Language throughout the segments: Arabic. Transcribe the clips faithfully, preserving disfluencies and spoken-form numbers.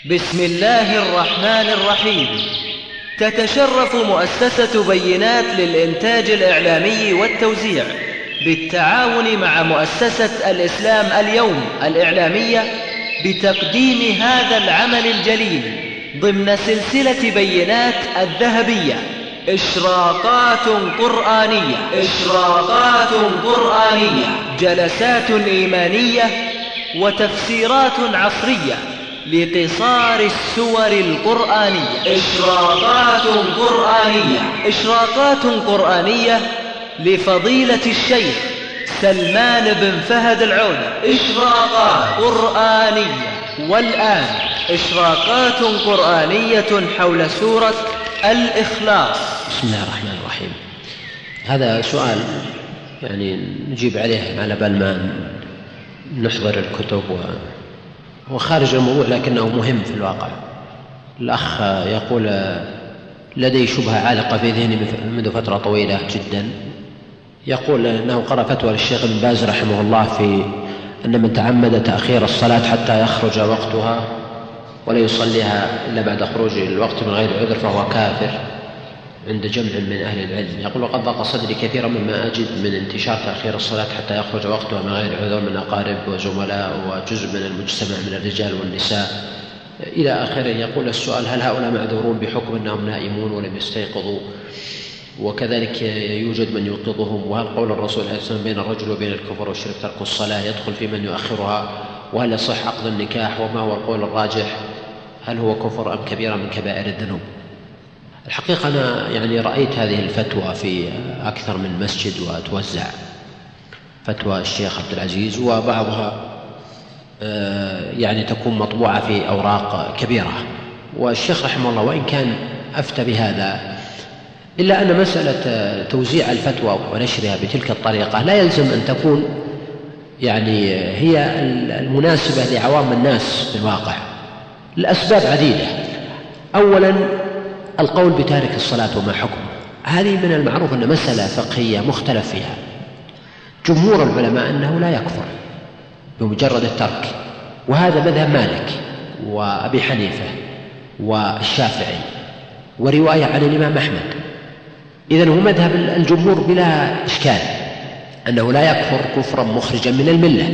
بسم الله الرحمن الرحيم. تتشرف مؤسسة بينات للإنتاج الإعلامي والتوزيع بالتعاون مع مؤسسة الإسلام اليوم الإعلامية بتقديم هذا العمل الجليل ضمن سلسلة بينات الذهبية، إشراقات قرآنية إشراقات قرآنية جلسات إيمانية وتفسيرات عصرية لقصار السور القرآنية. إشراقات قرآنية إشراقات قرآنية لفضيلة الشيخ سلمان بن فهد العودة. إشراقات قرآنية. والآن إشراقات قرآنية حول سورة الإخلاص. بسم الله الرحمن الرحيم. هذا سؤال يعني نجيب عليه على بال ما نحضر الكتب وهو خارج الموضوع لكنه مهم في الواقع. الأخ يقول لدي شبهة عالقة في ذهني منذ فترة طويلة جدا. يقول أنه قرأ فتوى للشيخ ابن باز رحمه الله في أن من تعمد تأخير الصلاة حتى يخرج وقتها ولا يصليها إلا بعد خروج الوقت من غير عذر فهو كافر عند جمع من أهل العلم. يقول وقد ضاق صدري كثيرا مما أجد من انتشار تأخير الصلاة حتى يخرج وقتها من غير عذر من أقارب وزملاء وجزء من المجتمع من الرجال والنساء إلى آخره. يقول السؤال هل هؤلاء معذورون بحكم أنهم نائمون ولم يستيقظوا، وكذلك يوجد من يوقظهم، وهل قول الرسول عليه الصلاة والسلام بين الرجل وبين الكفر والشرك ترك الصلاة يدخل في من يؤخرها، وهل يصح عقد النكاح، وما هو القول الراجح، هل هو كفر أم كبيرة من كبائر الذنوب؟ الحقيقة أنا يعني رأيت هذه الفتوى في أكثر من مسجد وتوزع فتوى الشيخ عبد العزيز، وبعضها يعني تكون مطبوعة في أوراق كبيرة، والشيخ رحمه الله وإن كان أفتى بهذا إلا أن مسألة توزيع الفتوى ونشرها بتلك الطريقة لا يلزم أن تكون يعني هي المناسبة لعوام الناس في الواقع. الأسباب عديدة. أولا القول بتارك الصلاة وما حكمه، هذه من المعروف أن مسألة فقهية مختلف فيها. جمهور العلماء أنه لا يكفر بمجرد الترك، وهذا مذهب مالك وأبي حنيفة والشافعي ورواية عن الإمام أحمد. إذن هو مذهب الجمهور بلا إشكال أنه لا يكفر كفرا مخرجا من الملة،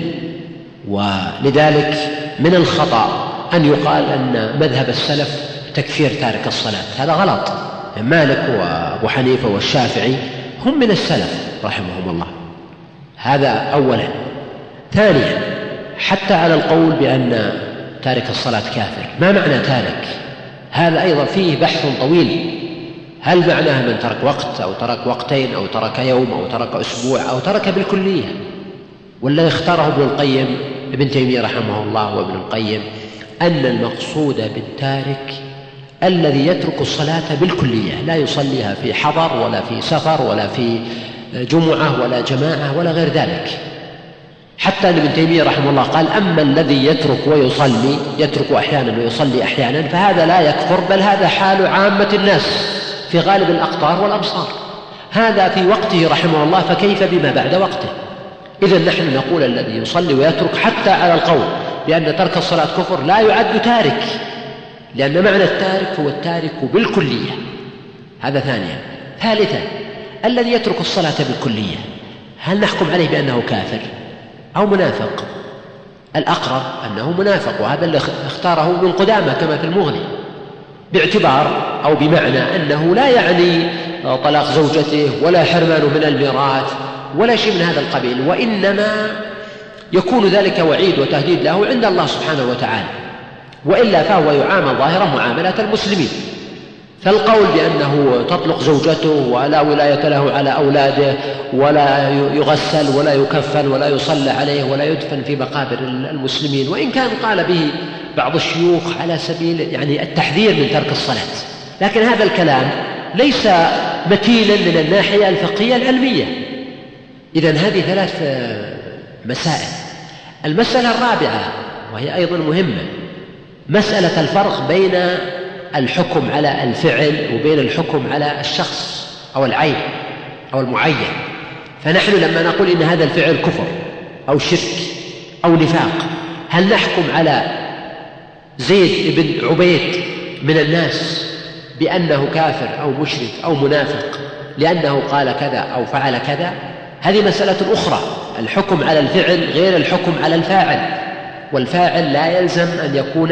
ولذلك من الخطأ أن يقال أن مذهب السلف تكفير تارك الصلاة، هذا غلط. مالك وأبو حنيفة والشافعي هم من السلف رحمهم الله. هذا أولا. ثانيا حتى على القول بأن تارك الصلاة كافر، ما معنى تارك؟ هذا أيضا فيه بحث طويل. هل معناه من ترك وقت أو ترك وقتين أو ترك يوم أو ترك أسبوع أو ترك بالكلية؟ ولا اختاره ابن القيم ابن تيمية رحمه الله وابن القيم أن المقصود بالتارك الذي يترك الصلاة بالكلية، لا يصليها في حضر ولا في سفر ولا في جمعة ولا جماعة ولا غير ذلك. حتى ابن تيمية رحمه الله قال أما الذي يترك ويصلي يترك أحيانا ويصلي أحيانا فهذا لا يكفر، بل هذا حال عامة الناس في غالب الأقطار والأمصار. هذا في وقته رحمه الله، فكيف بما بعد وقته؟ إذن نحن نقول الذي يصلي ويترك حتى على القول بأن ترك الصلاة كفر لا يعد تارك، لأن معنى التارك هو التارك بالكلية. هذا ثانيا. ثالثا الذي يترك الصلاة بالكلية هل نحكم عليه بأنه كافر أو منافق؟ الأقرب أنه منافق، وهذا اللي اختاره ابن قدامة كما في المغني، باعتبار أو بمعنى أنه لا يعني طلاق زوجته ولا حرمانه من الميراث ولا شيء من هذا القبيل، وإنما يكون ذلك وعيد وتهديد له عند الله سبحانه وتعالى، وإلا فهو يعامل ظاهرا معاملة المسلمين. فالقول بأنه تطلق زوجته ولا ولاية له على أولاده ولا يغسل ولا يكفن ولا يصلى عليه ولا يدفن في مقابر المسلمين، وإن كان قال به بعض الشيوخ على سبيل يعني التحذير من ترك الصلاة، لكن هذا الكلام ليس متينا من الناحية الفقهية العلمية. إذن هذه ثلاث مسائل. المسألة الرابعة وهي أيضا مهمة، مسألة الفرق بين الحكم على الفعل وبين الحكم على الشخص أو العين أو المعين. فنحن لما نقول إن هذا الفعل كفر أو شرك أو نفاق، هل نحكم على زيد بن عبيد من الناس بأنه كافر أو مشرك أو منافق لأنه قال كذا أو فعل كذا، هذه مسألة أخرى. الحكم على الفعل غير الحكم على الفاعل، والفاعل لا يلزم أن يكون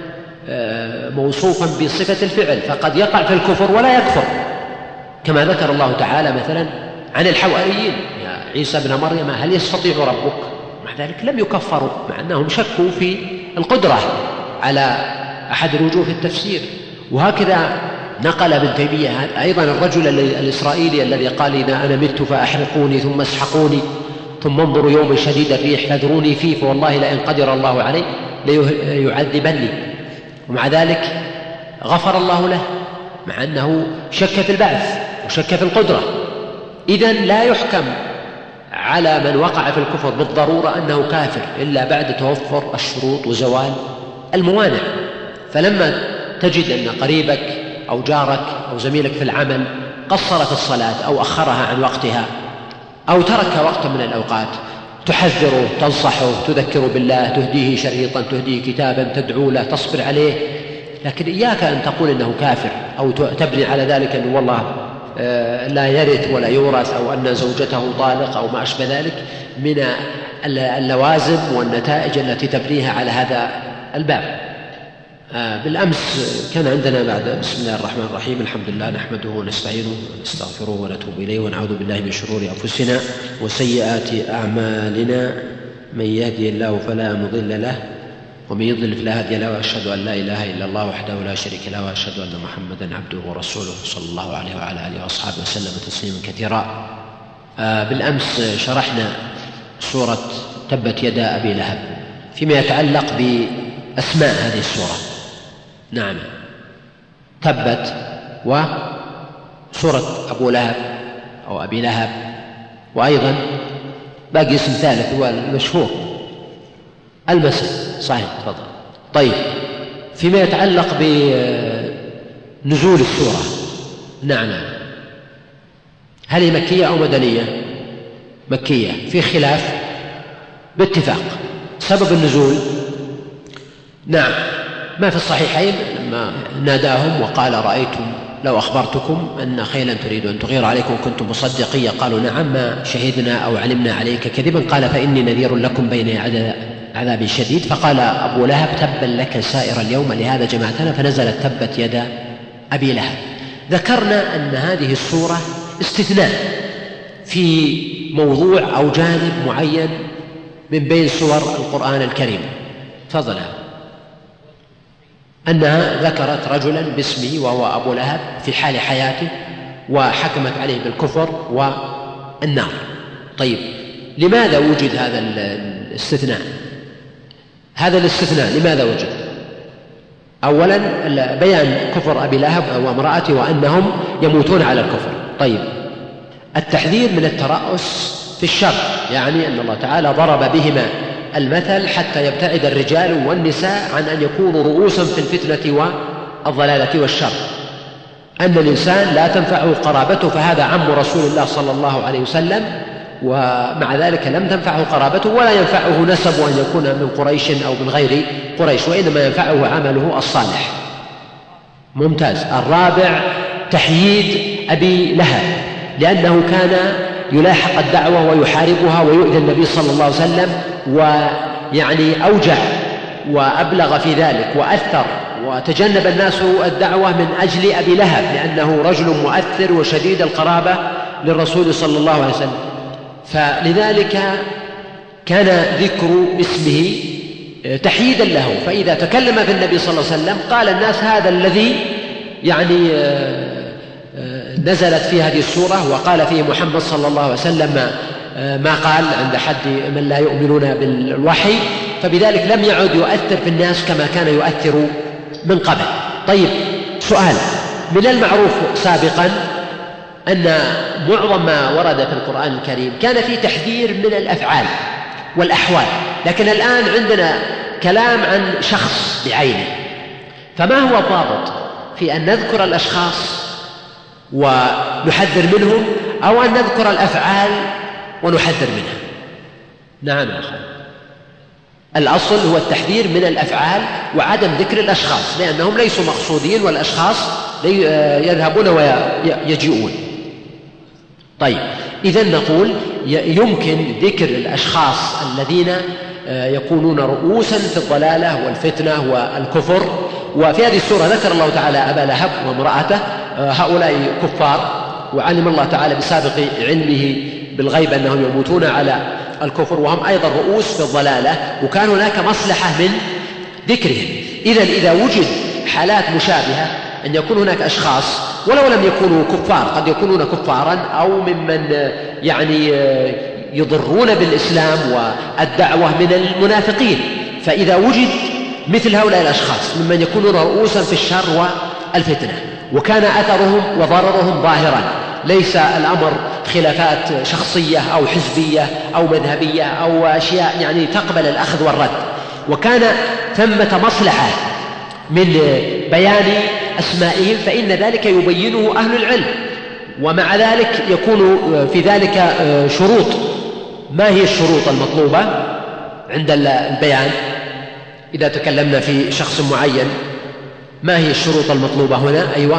موصوفا بصفة الفعل، فقد يقع في الكفر ولا يكفر، كما ذكر الله تعالى مثلا عن الحواريين: يا عيسى ابن مريم هل يستطيع ربك؟ مع ذلك لم يكفروا، مع أنهم شكوا في القدرة على أحد الوجوه في التفسير. وهكذا نقل ابن تيمية أيضا الرجل الإسرائيلي الذي قال: إذا أنا مت فأحرقوني ثم اسحقوني ثم انظروا يوم شديد الريح فاذروني فيه فوالله لئن قدر الله علي ليعذبني، ومع ذلك غفر الله له مع أنه شك في البعث وشك في القدرة. إذن لا يحكم على من وقع في الكفر بالضرورة أنه كافر إلا بعد توفر الشروط وزوال الموانع. فلما تجد أن قريبك أو جارك أو زميلك في العمل قصر في الصلاة أو أخرها عن وقتها أو ترك وقتا من الأوقات، تحذره، تنصحه، تذكره بالله، تهديه شريطا، تهديه كتابا، تدعو له، تصبر عليه، لكن إياك أن تقول إنه كافر أو تبني على ذلك أنه والله لا يرث ولا يورث أو أن زوجته طالق أو ما أشبه ذلك من اللوازم والنتائج التي تبنيها على هذا الباب. بالأمس كان عندنا بعد بسم الله الرحمن الرحيم الحمد لله نحمده ونستعينه ونستغفره ونتوب إليه ونعوذ بالله من شرور أنفسنا وسيئات أعمالنا، من يهدي الله فلا مضل له ومن يضلل فلا هادي له، وأشهد أن لا إله إلا الله وحده لا شريك له، وأشهد أن محمدا عبده ورسوله صلى الله عليه وعلى آله وأصحابه وسلم تسليما كثيرا. بالأمس شرحنا سورة تبت يدا أبي لهب فيما يتعلق بأسماء هذه السورة. نعم، تبت وسورة أبو لهب أو أبي لهب، وأيضا باقي اسم ثالث هو المشهور المسد. صحيح، تفضل. طيب، فيما يتعلق بنزول السورة، نعم، هل هي مكية أو مدنية؟ مكية، في خلاف باتفاق. سبب النزول، نعم، ما في الصحيحين لما ناداهم وقال: رأيتم لو أخبرتكم أن خيلا تريد أن تغير عليكم كنتم مصدقية؟ قالوا: نعم، ما شهدنا أو علمنا عليك كذبا. قال: فإني نذير لكم بين عذاب شديد. فقال أبو لهب: تبا لك سائر اليوم لهذا جمعتنا. فنزلت تبت يدا أبي لهب. ذكرنا أن هذه السورة استثناء في موضوع أو جانب معين من بين سور القرآن الكريم. تفضل. أنها ذكرت رجلا باسمه وهو أبو لهب في حال حياته وحكمت عليه بالكفر والنار. طيب، لماذا وجد هذا الاستثناء؟ هذا الاستثناء لماذا وجد؟ أولا بيان كفر أبي لهب وامرأته وأنهم يموتون على الكفر. طيب، التحذير من الترأس في الشر، يعني أن الله تعالى ضرب بهما المثل حتى يبتعد الرجال والنساء عن أن يكونوا رؤوسا في الفتنة والضلالة والشر، أن الإنسان لا تنفعه قرابته، فهذا عم رسول الله صلى الله عليه وسلم، ومع ذلك لم تنفعه قرابته ولا ينفعه نسب أن يكون من قريش أو من غير قريش، وإنما ينفعه عمله الصالح. ممتاز. الرابع تحييد أبي لهب، لأنه كان يلاحق الدعوة ويحاربها ويؤذي النبي صلى الله عليه وسلم، ويعني أوجع وأبلغ في ذلك وأثر، وتجنب الناس الدعوة من أجل أبي لهب لأنه رجل مؤثر وشديد القرابة للرسول صلى الله عليه وسلم. فلذلك كان ذكر اسمه تحييدا له، فإذا تكلم في النبي صلى الله عليه وسلم قال الناس: هذا الذي يعني نزلت في هذه السورة وقال فيه محمد صلى الله عليه وسلم ما قال عند حد من لا يؤمنون بالوحي، فبذلك لم يعد يؤثر في الناس كما كان يؤثر من قبل. طيب، سؤال: من المعروف سابقا أن معظم ما ورد في القرآن الكريم كان فيه تحذير من الأفعال والأحوال، لكن الآن عندنا كلام عن شخص بعينه، فما هو الضابط في أن نذكر الأشخاص ونحذر منهم أو أن نذكر الأفعال ونحذر منها؟ نعم يا أخي. الأصل هو التحذير من الأفعال وعدم ذكر الأشخاص، لأنهم ليسوا مقصودين والأشخاص يذهبون ويجيئون. طيب، إذن نقول يمكن ذكر الأشخاص الذين يكونون رؤوسا في الضلالة والفتنة والكفر. وفي هذه السورة ذكر الله تعالى أبا لهب وامرأته، هؤلاء كفار، وعلم الله تعالى بسابق علمه بالغيب أنهم يموتون على الكفر وهم أيضا رؤوس في الضلالة، وكان هناك مصلحة من ذكرهم. إذن إذا وجد حالات مشابهة أن يكون هناك أشخاص ولو لم يكونوا كفار، قد يكونون كفارا أو ممن يعني يضرون بالإسلام والدعوة من المنافقين، فإذا وجد مثل هؤلاء الأشخاص ممن يكونون رؤوسا في الشر والفتنة وكان أثرهم وضررهم ظاهرا، ليس الأمر خلافات شخصية أو حزبية أو مذهبية أو أشياء يعني تقبل الأخذ والرد، وكان ثمة مصلحة من بيان أسمائهم، فإن ذلك يبينه أهل العلم. ومع ذلك يكون في ذلك شروط. ما هي الشروط المطلوبة عند البيان إذا تكلمنا في شخص معين؟ ما هي الشروط المطلوبة هنا؟ أيوة،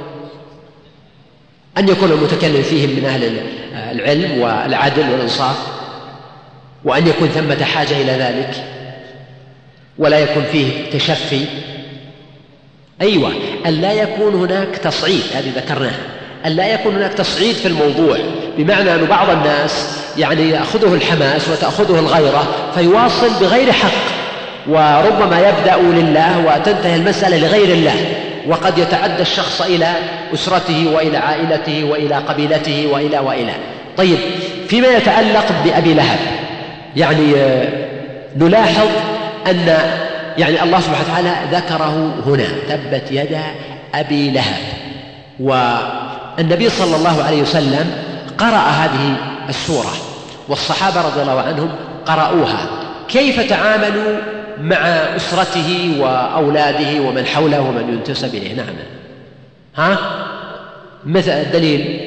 أن يكون المتكلم فيهم من أهل العلم والعدل والإنصاف، وأن يكون ثمة حاجة إلى ذلك، ولا يكون فيه تشفي. أيوة، أن لا يكون هناك تصعيد، هذه ذكرناها، أن لا يكون هناك تصعيد في الموضوع، بمعنى أن بعض الناس يعني يأخذه الحماس وتأخذه الغيرة فيواصل بغير حق، وربما يبدأ لله وتنتهي المسألة لغير الله، وقد يتعدى الشخص إلى أسرته وإلى عائلته وإلى قبيلته وإلى وإلى. طيب، فيما يتعلق بأبي لهب يعني نلاحظ أن يعني الله سبحانه وتعالى ذكره هنا، تبت يدا أبي لهب، والنبي صلى الله عليه وسلم قرأ هذه السورة والصحابة رضي الله عنهم قرأوها. كيف تعاملوا مع أسرته وأولاده ومن حوله ومن ينتسب إليه؟ نعم، ها مثل الدليل،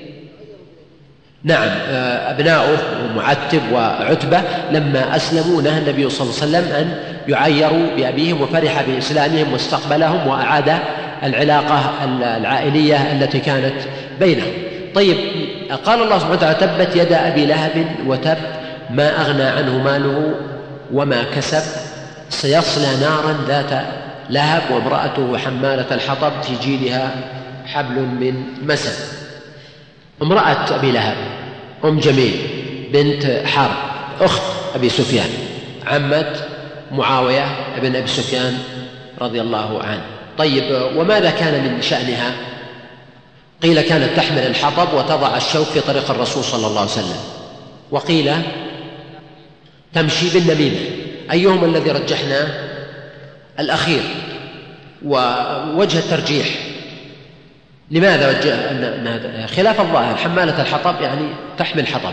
نعم، أبناؤه معتب وعتبة لما أسلموا نهى النبي صلى الله عليه وسلم أن يعيروا بأبيهم، وفرح بإسلامهم واستقبلهم وأعاد العلاقة العائلية التي كانت بينهم. طيب، قال الله سبحانه وتعالى تبت يدا أبي لهب وتب ما أغنى عنه ماله وما كسب سيصلى نارا ذات لهب وامرأته حمالة الحطب في جيدها حبل من مسد. امرأة أبي لهب أم جميل بنت حرب أخت أبي سفيان، عمة معاوية ابن أبي سفيان رضي الله عنه. طيب، وماذا كان من شأنها؟ قيل كانت تحمل الحطب وتضع الشوك في طريق الرسول صلى الله عليه وسلم، وقيل تمشي بالنميمة. أيهما الذي رجحنا؟ الأخير. ووجه الترجيح لماذا وجه أن خلاف الظاهر؟ حمالة الحطب يعني تحمل حطبا،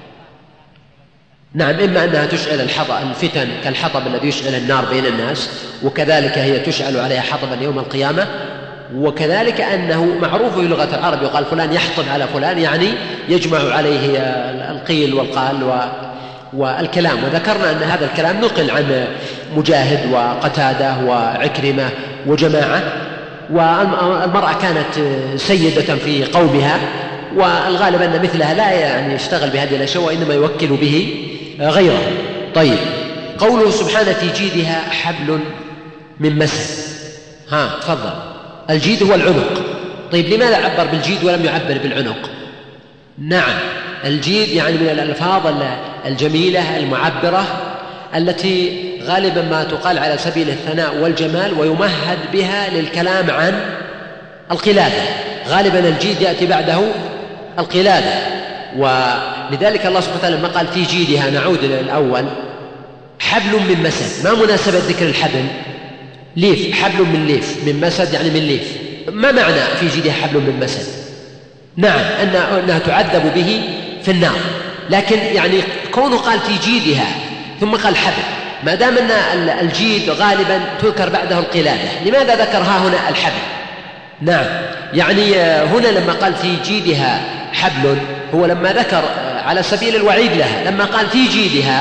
نعم، إما أنها تشعل الحطب الفتن كالحطب الذي يشعل النار بين الناس، وكذلك هي تشعل عليها حطبا يوم القيامة، وكذلك أنه معروف في لغة العرب يقال فلان يحطب على فلان، يعني يجمع عليه القيل والقال و والكلام. وذكرنا أن هذا الكلام نقل عن مجاهد وقتادة وعكرمة وجماعة. والمرأة كانت سيدة في قومها، والغالب أن مثلها لا يعني يشتغل بهذه الأشياء وإنما يوكل به غيره. طيب، قوله سبحانه في جيدها حبل من مسد، ها تفضل، الجيد هو العنق. طيب، لماذا عبر بالجيد ولم يعبر بالعنق؟ نعم، الجيد يعني من الألفاظ الجميلة المعبرة التي غالبا ما تقال على سبيل الثناء والجمال ويمهد بها للكلام عن القلادة. غالبا الجيد يأتي بعده القلادة، ولذلك الله سبحانه وتعالى لما قال في جيدها، نعود للأول، حبل من مسد. ما مناسبة ذكر الحبل؟ ليف، حبل من ليف، من مسد يعني من ليف. ما معنى في جيدها حبل من مسد؟ نعم، أنها تعذب به في النار، لكن يعني كونه قال في جيدها ثم قال حبل، ما دام أن الجيد غالبا تذكر بعده القلادة، لماذا ذكرها هنا الحبل؟ نعم، يعني هنا لما قال في جيدها حبل هو لما ذكر على سبيل الوعيد لها، لما قال في جيدها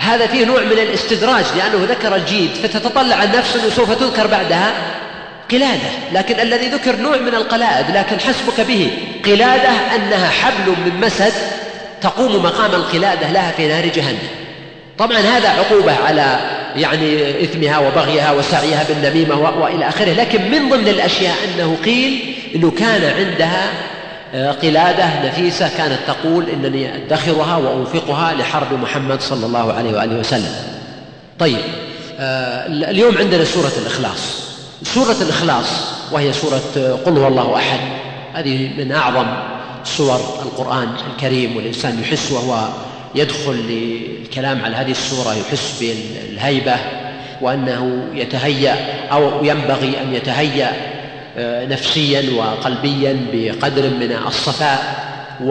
هذا فيه نوع من الاستدراج، لأنه ذكر الجيد فتتطلع النفس أنه سوف تذكر بعدها قلادة، لكن الذي ذكر نوع من القلائد، لكن حسبك به قلادة أنها حبل من مسد تقوم مقام القلادة لها في نار جهنم. طبعا هذا عقوبة على يعني إثمها وبغيها وسعيها بالنميمة وإلى آخره، لكن من ضمن الأشياء أنه قيل أنه كان عندها قلادة نفيسة كانت تقول إنني أدخرها وأنفقها لحرب محمد صلى الله عليه وآله وسلم. طيب، اليوم عندنا سورة الإخلاص. سورة الإخلاص وهي سورة قل هو الله أحد، هذه من أعظم سور القرآن الكريم، والإنسان يحس وهو يدخل للكلام على هذه السورة يحس بالهيبة، وأنه يتهيأ أو ينبغي أن يتهيأ نفسيا وقلبيا بقدر من الصفاء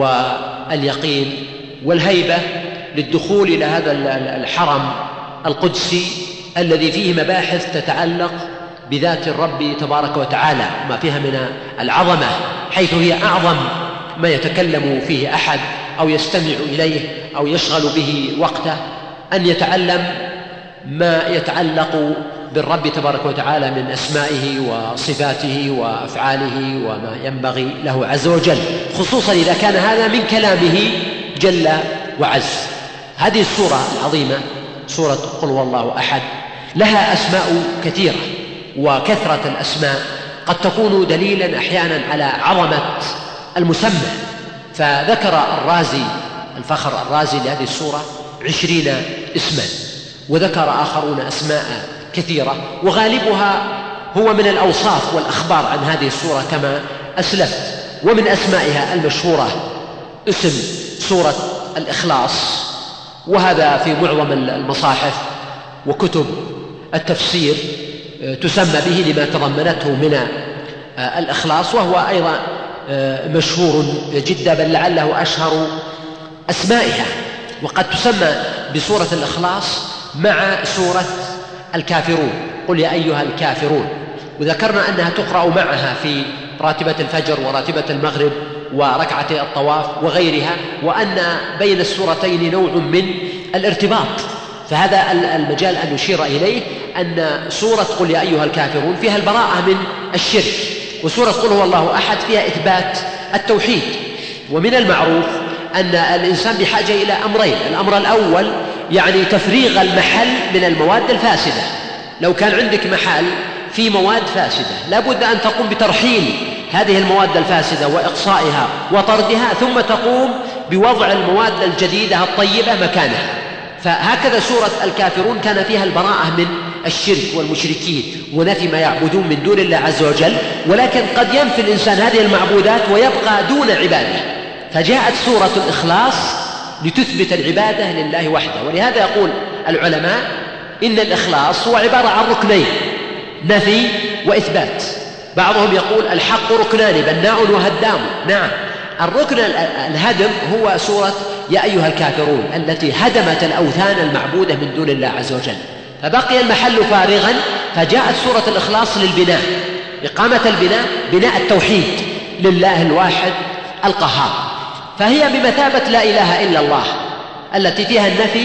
واليقين والهيبة للدخول إلى هذا الحرم القدسي الذي فيه مباحث تتعلق بذات الرب تبارك وتعالى وما فيها من العظمة، حيث هي أعظم ما يتكلم فيه أحد أو يستمع إليه أو يشغل به وقته، أن يتعلم ما يتعلق بالرب تبارك وتعالى من أسمائه وصفاته وأفعاله وما ينبغي له عز وجل، خصوصا إذا كان هذا من كلامه جل وعز. هذه السورة العظيمة سورة قل هو الله أحد لها أسماء كثيرة، وكثرة الأسماء قد تكون دليلا أحيانا على عظمة المسمى، فذكر الرازي الفخر الرازي لهذه السورة عشرين اسما، وذكر آخرون أسماء كثيرة، وغالبها هو من الأوصاف والأخبار عن هذه السورة كما أسلفت. ومن أسمائها المشهورة اسم سورة الإخلاص، وهذا في معظم المصاحف وكتب التفسير تسمى به لما تضمنته من الإخلاص، وهو أيضا مشهور جدا، بل لعله أشهر أسمائها. وقد تسمى بسورة الإخلاص مع سورة الكافرون، قل يا أيها الكافرون، وذكرنا أنها تقرأ معها في راتبة الفجر وراتبة المغرب وركعتي الطواف وغيرها، وأن بين السورتين نوع من الارتباط، فهذا المجال أن نشير إليه أن سورة قل يا أيها الكافرون فيها البراءة من الشرك، وسورة قل هو الله أحد فيها إثبات التوحيد. ومن المعروف أن الإنسان بحاجة إلى أمرين: الأمر الأول يعني تفريغ المحل من المواد الفاسدة، لو كان عندك محل في مواد فاسدة لابد أن تقوم بترحيل هذه المواد الفاسدة وإقصائها وطردها، ثم تقوم بوضع المواد الجديدة الطيبة مكانها. فهكذا سورة الكافرون كان فيها البراءة من الشرك والمشركين ونفي ما يعبدون من دون الله عز وجل، ولكن قد ينفي الإنسان هذه المعبودات ويبقى دون عبادة، فجاءت سورة الإخلاص لتثبت العبادة لله وحده. ولهذا يقول العلماء إن الإخلاص هو عبارة عن ركنين: نفي وإثبات. بعضهم يقول الحق ركنان بناء وهدام. نعم، الركن الهدم هو سورة يا أيها الكافرون التي هدمت الأوثان المعبودة من دون الله عز وجل، فبقي المحل فارغا، فجاءت سورة الإخلاص للبناء، إقامة البناء، بناء التوحيد لله الواحد القهار، فهي بمثابة لا إله إلا الله التي فيها النفي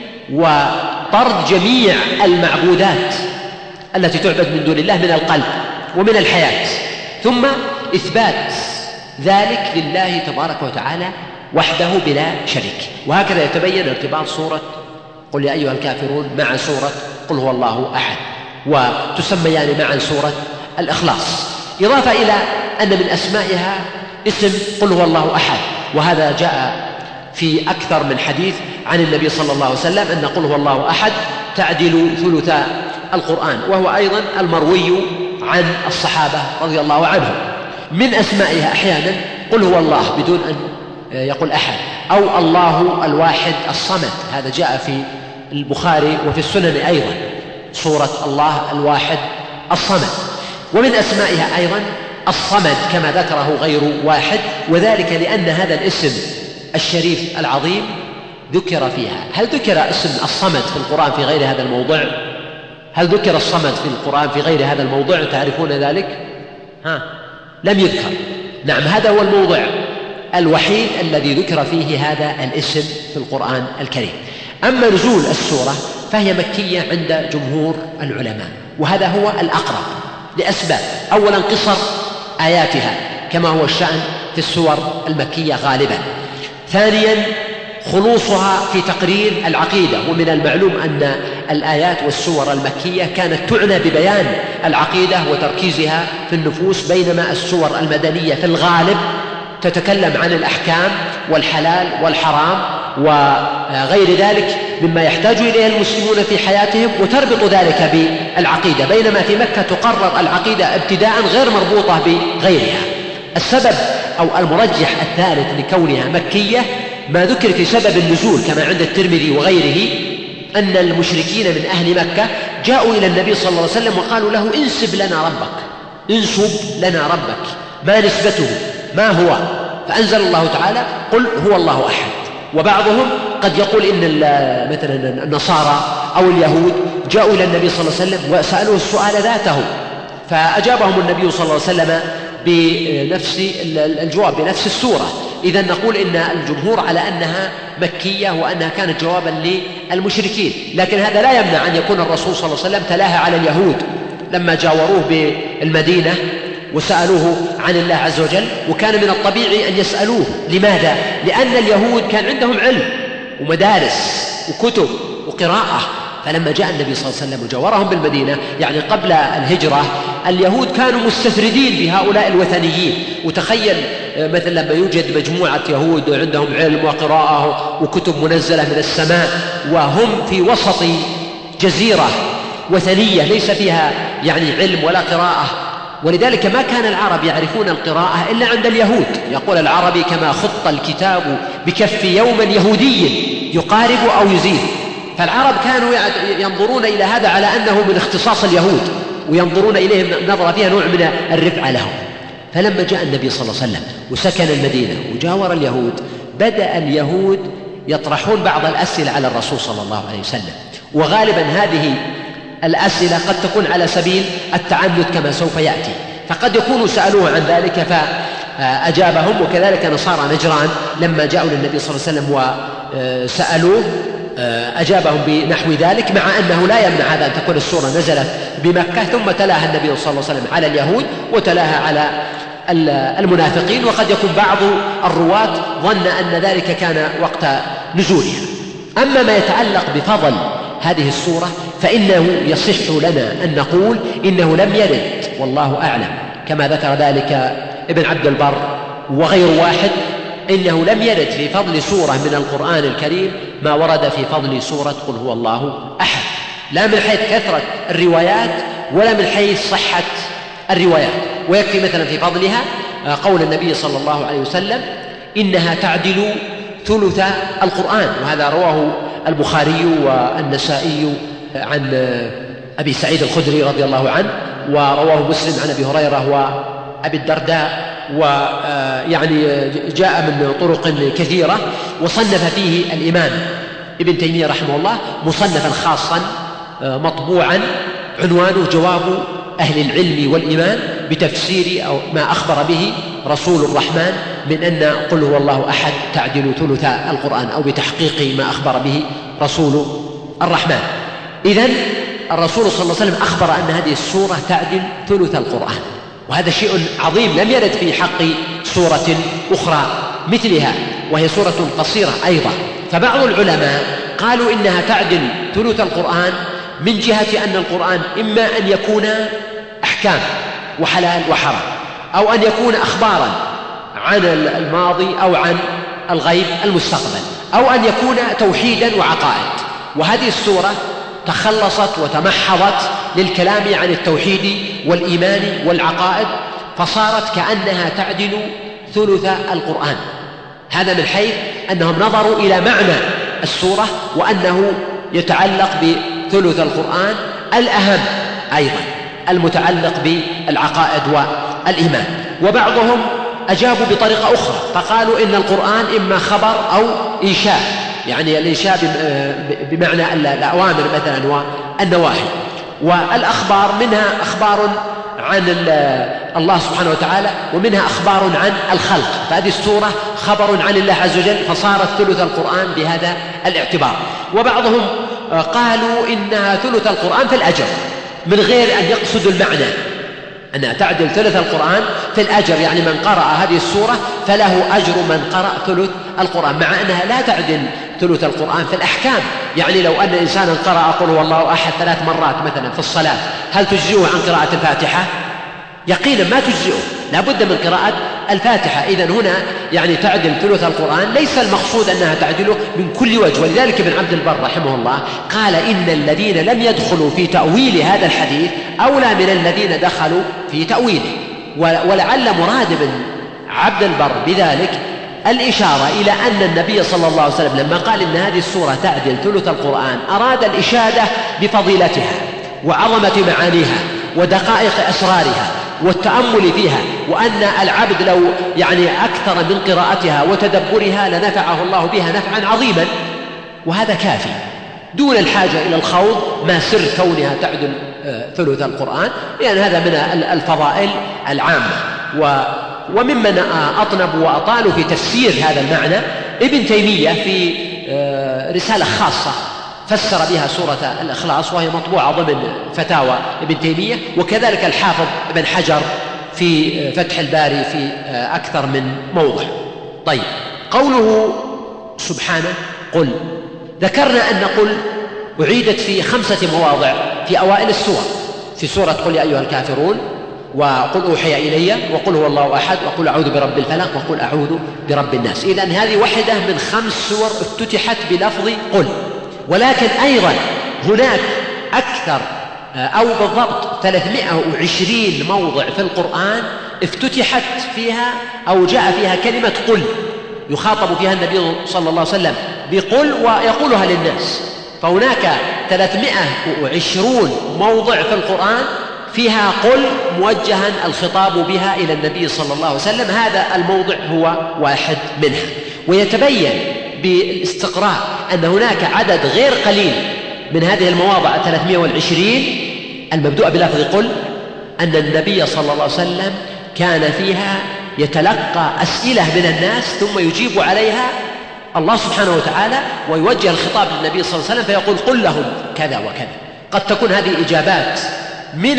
وطرد جميع المعبودات التي تعبد من دون الله من القلب ومن الحياة، ثم إثبات ذلك لله تبارك وتعالى وحده بلا شريك. وهكذا يتبين ارتباط سورة قل يا أيها الكافرون مع سورة قل هو الله أحد، وتسميان معا سورة الإخلاص، إضافة إلى أن من أسمائها اسم قل هو الله أحد، وهذا جاء في أكثر من حديث عن النبي صلى الله عليه وسلم أن قل هو الله أحد تعدل ثلث القرآن، وهو أيضا المروي عن الصحابة رضي الله عنهم. من أسمائها أحيانا قل هو الله بدون أن يقول أحد، أو الله الواحد الصمد، هذا جاء في البخاري وفي السنن أيضا سورة الله الواحد الصمد. ومن أسمائها أيضا الصمد كما ذكره غير واحد، وذلك لأن هذا الاسم الشريف العظيم ذكر فيها. هل ذكر اسم الصمد في القرآن في غير هذا الموضع؟ هل ذكر الصمد في القرآن في غير هذا الموضع؟ تعرفون ذلك؟ ها، لم يذكر. نعم، هذا هو الموضع الوحيد الذي ذكر فيه هذا الاسم في القرآن الكريم. أما نزول السورة فهي مكية عند جمهور العلماء، وهذا هو الأقرب لأسباب: أولا قصر آياتها كما هو الشأن في السور المكية غالبا. ثانيا خلوصها في تقرير العقيدة، ومن المعلوم أن الآيات والسور المكية كانت تعنى ببيان العقيدة وتركيزها في النفوس، بينما السور المدنية في الغالب تتكلم عن الأحكام والحلال والحرام وغير ذلك مما يحتاج إليه المسلمون في حياتهم، وتربط ذلك بالعقيدة، بينما في مكة تقرر العقيدة ابتداء غير مربوطة بغيرها. السبب أو المرجح الثالث لكونها مكية ما ذكر في سبب النزول كما عند الترمذي وغيره، أن المشركين من أهل مكة جاءوا إلى النبي صلى الله عليه وسلم وقالوا له: انسب لنا ربك، انسب لنا ربك، ما نسبته، ما هو؟ فأنزل الله تعالى: قل هو الله أحد. وبعضهم قد يقول إن مثلا النصارى أو اليهود جاءوا إلى النبي صلى الله عليه وسلم وسألوه السؤال ذاته، فأجابهم النبي صلى الله عليه وسلم بنفس الجواب بنفس السورة. إذن نقول إن الجمهور على أنها مكية وأنها كانت جوابا للمشركين، لكن هذا لا يمنع أن يكون الرسول صلى الله عليه وسلم تلاها على اليهود لما جاوروه بالمدينة وسألوه عن الله عز وجل، وكان من الطبيعي أن يسألوه. لماذا؟ لأن اليهود كان عندهم علم ومدارس وكتب وقراءة، فلما جاء النبي صلى الله عليه وسلم وجاورهم بالمدينة، يعني قبل الهجرة، اليهود كانوا مستفردين بهؤلاء الوثنيين. وتخيل مثلا لما يوجد مجموعة يهود عندهم علم وقراءة وكتب منزلة من السماء، وهم في وسط جزيرة وثنية ليس فيها يعني علم ولا قراءة، ولذلك ما كان العرب يعرفون القراءة إلا عند اليهود. يقول العربي: كما خط الكتاب بكف يوم يهودي يقارب أو يزيد. فالعرب كانوا ينظرون إلى هذا على أنه من اختصاص اليهود، وينظرون إليهم نظرة فيها نوع من الرفعة لهم. فلما جاء النبي صلى الله عليه وسلم وسكن المدينة وجاور اليهود، بدأ اليهود يطرحون بعض الأسئلة على الرسول صلى الله عليه وسلم، وغالبا هذه الأسئلة قد تكون على سبيل التعنت كما سوف يأتي، فقد يكونوا سألوه عن ذلك فأجابهم. وكذلك نصارى نجران لما جاءوا للنبي صلى الله عليه وسلم وسألوه أجابهم بنحو ذلك، مع أنه لا يمنع هذا أن تكون السورة نزلت بمكة ثم تلاها النبي صلى الله عليه وسلم على اليهود وتلاها على المنافقين، وقد يكون بعض الرواة ظن أن ذلك كان وقت نزولها. أما ما يتعلق بفضل هذه السورة فإنه يصح لنا أن نقول إنه لم يرد، والله أعلم، كما ذكر ذلك ابن عبد البر وغير واحد، إنه لم يرد في فضل سورة من القرآن الكريم ما ورد في فضل سورة قل هو الله أحد، لا من حيث كثرة الروايات ولا من حيث صحة الروايات. ويكفي مثلا في فضلها قول النبي صلى الله عليه وسلم: إنها تعدل ثلث القرآن، وهذا رواه البخاري والنسائي عن أبي سعيد الخدري رضي الله عنه، ورواه مسلم عن أبي هريرة وأبي الدرداء، ويعني جاء من طرق كثيرة. وصنف فيه الإمام ابن تيمية رحمه الله مصنفا خاصا مطبوعا عنوانه: جواب أهل العلم والإيمان بتفسير أو ما أخبر به رسول الرحمن من أن قل هو الله أحد تعدل ثلث القرآن، أو بتحقيق ما أخبر به رسول الرحمن. إذن الرسول صلى الله عليه وسلم أخبر أن هذه السورة تعدل ثلث القرآن، وهذا شيء عظيم لم يرد في حق سورة أخرى مثلها، وهي سورة قصيرة أيضا. فبعض العلماء قالوا إنها تعدل ثلث القرآن من جهة أن القرآن إما أن يكون أحكام وحلال وحرام، أو أن يكون أخبارا عن الماضي أو عن الغيب المستقبل، أو أن يكون توحيدا وعقائد. وهذه السورة تخلصت وتمحضت للكلام عن التوحيد والإيمان والعقائد، فصارت كأنها تعدل ثلث القرآن. هذا من حيث أنهم نظروا إلى معنى السورة وأنه يتعلق بثلث القرآن الأهم أيضا المتعلق بالعقائد والإيمان. وبعضهم أجابوا بطريقة أخرى فقالوا إن القرآن إما خبر أو إنشاء، يعني الإنشاء بمعنى الأوامر مثلا والنواهي، والأخبار منها أخبار عن الله سبحانه وتعالى ومنها أخبار عن الخلق، فهذه السورة خبر عن الله عز وجل، فصارت ثلث القرآن بهذا الاعتبار. وبعضهم قالوا إنها ثلث القرآن في الأجر من غير أن يقصدوا المعنى، أنها تعدل ثلث القرآن في الأجر، يعني من قرأ هذه السورة فله أجر من قرأ ثلث القرآن، مع أنها لا تعدل ثلث القرآن في الأحكام. يعني لو أن إنسانا قرأ قل هو الله أحد ثلاث مرات مثلا في الصلاة، هل تجزئه عن قراءة الفاتحة؟ يقينا ما تجزئه، لا بد من قراءة الفاتحة. إذن هنا يعني تعدل ثلث القرآن، ليس المقصود أنها تعدله من كل وجه. ولذلك ابن عبد البر رحمه الله قال إن الذين لم يدخلوا في تأويل هذا الحديث أولى من الذين دخلوا في تأويله. ولعل مراد من عبد البر بذلك الإشارة إلى أن النبي صلى الله عليه وسلم لما قال إن هذه السورة تعدل ثلث القرآن أراد الإشادة بفضيلتها وعظمة معانيها ودقائق أسرارها والتأمل فيها، وأن العبد لو يعني أكثر من قراءتها وتدبرها لنفعه الله بها نفعا عظيما، وهذا كافي دون الحاجة إلى الخوض ما سر كونها تعدل ثلث القرآن، لأن هذا من الفضائل العامة. وممن أطنبوا وأطالوا في تفسير هذا المعنى ابن تيمية في رسالة خاصة فسر بها سورة الإخلاص، وهي مطبوعة ضمن فتاوى ابن تيمية، وكذلك الحافظ ابن حجر في فتح الباري في أكثر من موضع. طيب، قوله سبحانه قل، ذكرنا أن قل أعيدت في خمسة مواضع في أوائل السورة، في سورة قل يا أيها الكافرون، وقل أوحي إلي، وقل هو الله أحد، وقل أعوذ برب الفلق، وقل أعوذ برب الناس. إذن هذه واحدة من خمس سور افتتحت بلفظ قل. ولكن أيضا هناك أكثر أو بالضبط ثلاثمائة وعشرين موضع في القرآن افتتحت فيها أو جاء فيها كلمة قل، يخاطب فيها النبي صلى الله عليه وسلم بقل ويقولها للناس. فهناك ثلاثمائة وعشرون موضع في القرآن فيها قل موجها الخطاب بها إلى النبي صلى الله عليه وسلم، هذا الموضع هو واحد منها. ويتبين بالاستقراء أن هناك عدد غير قليل من هذه المواضع الثلاثمائة والعشرين المبدوءة بلفظ قل أن النبي صلى الله عليه وسلم كان فيها يتلقى أسئلة من الناس ثم يجيب عليها الله سبحانه وتعالى، ويوجه الخطاب للنبي صلى الله عليه وسلم فيقول قل لهم كذا وكذا. قد تكون هذه إجابات من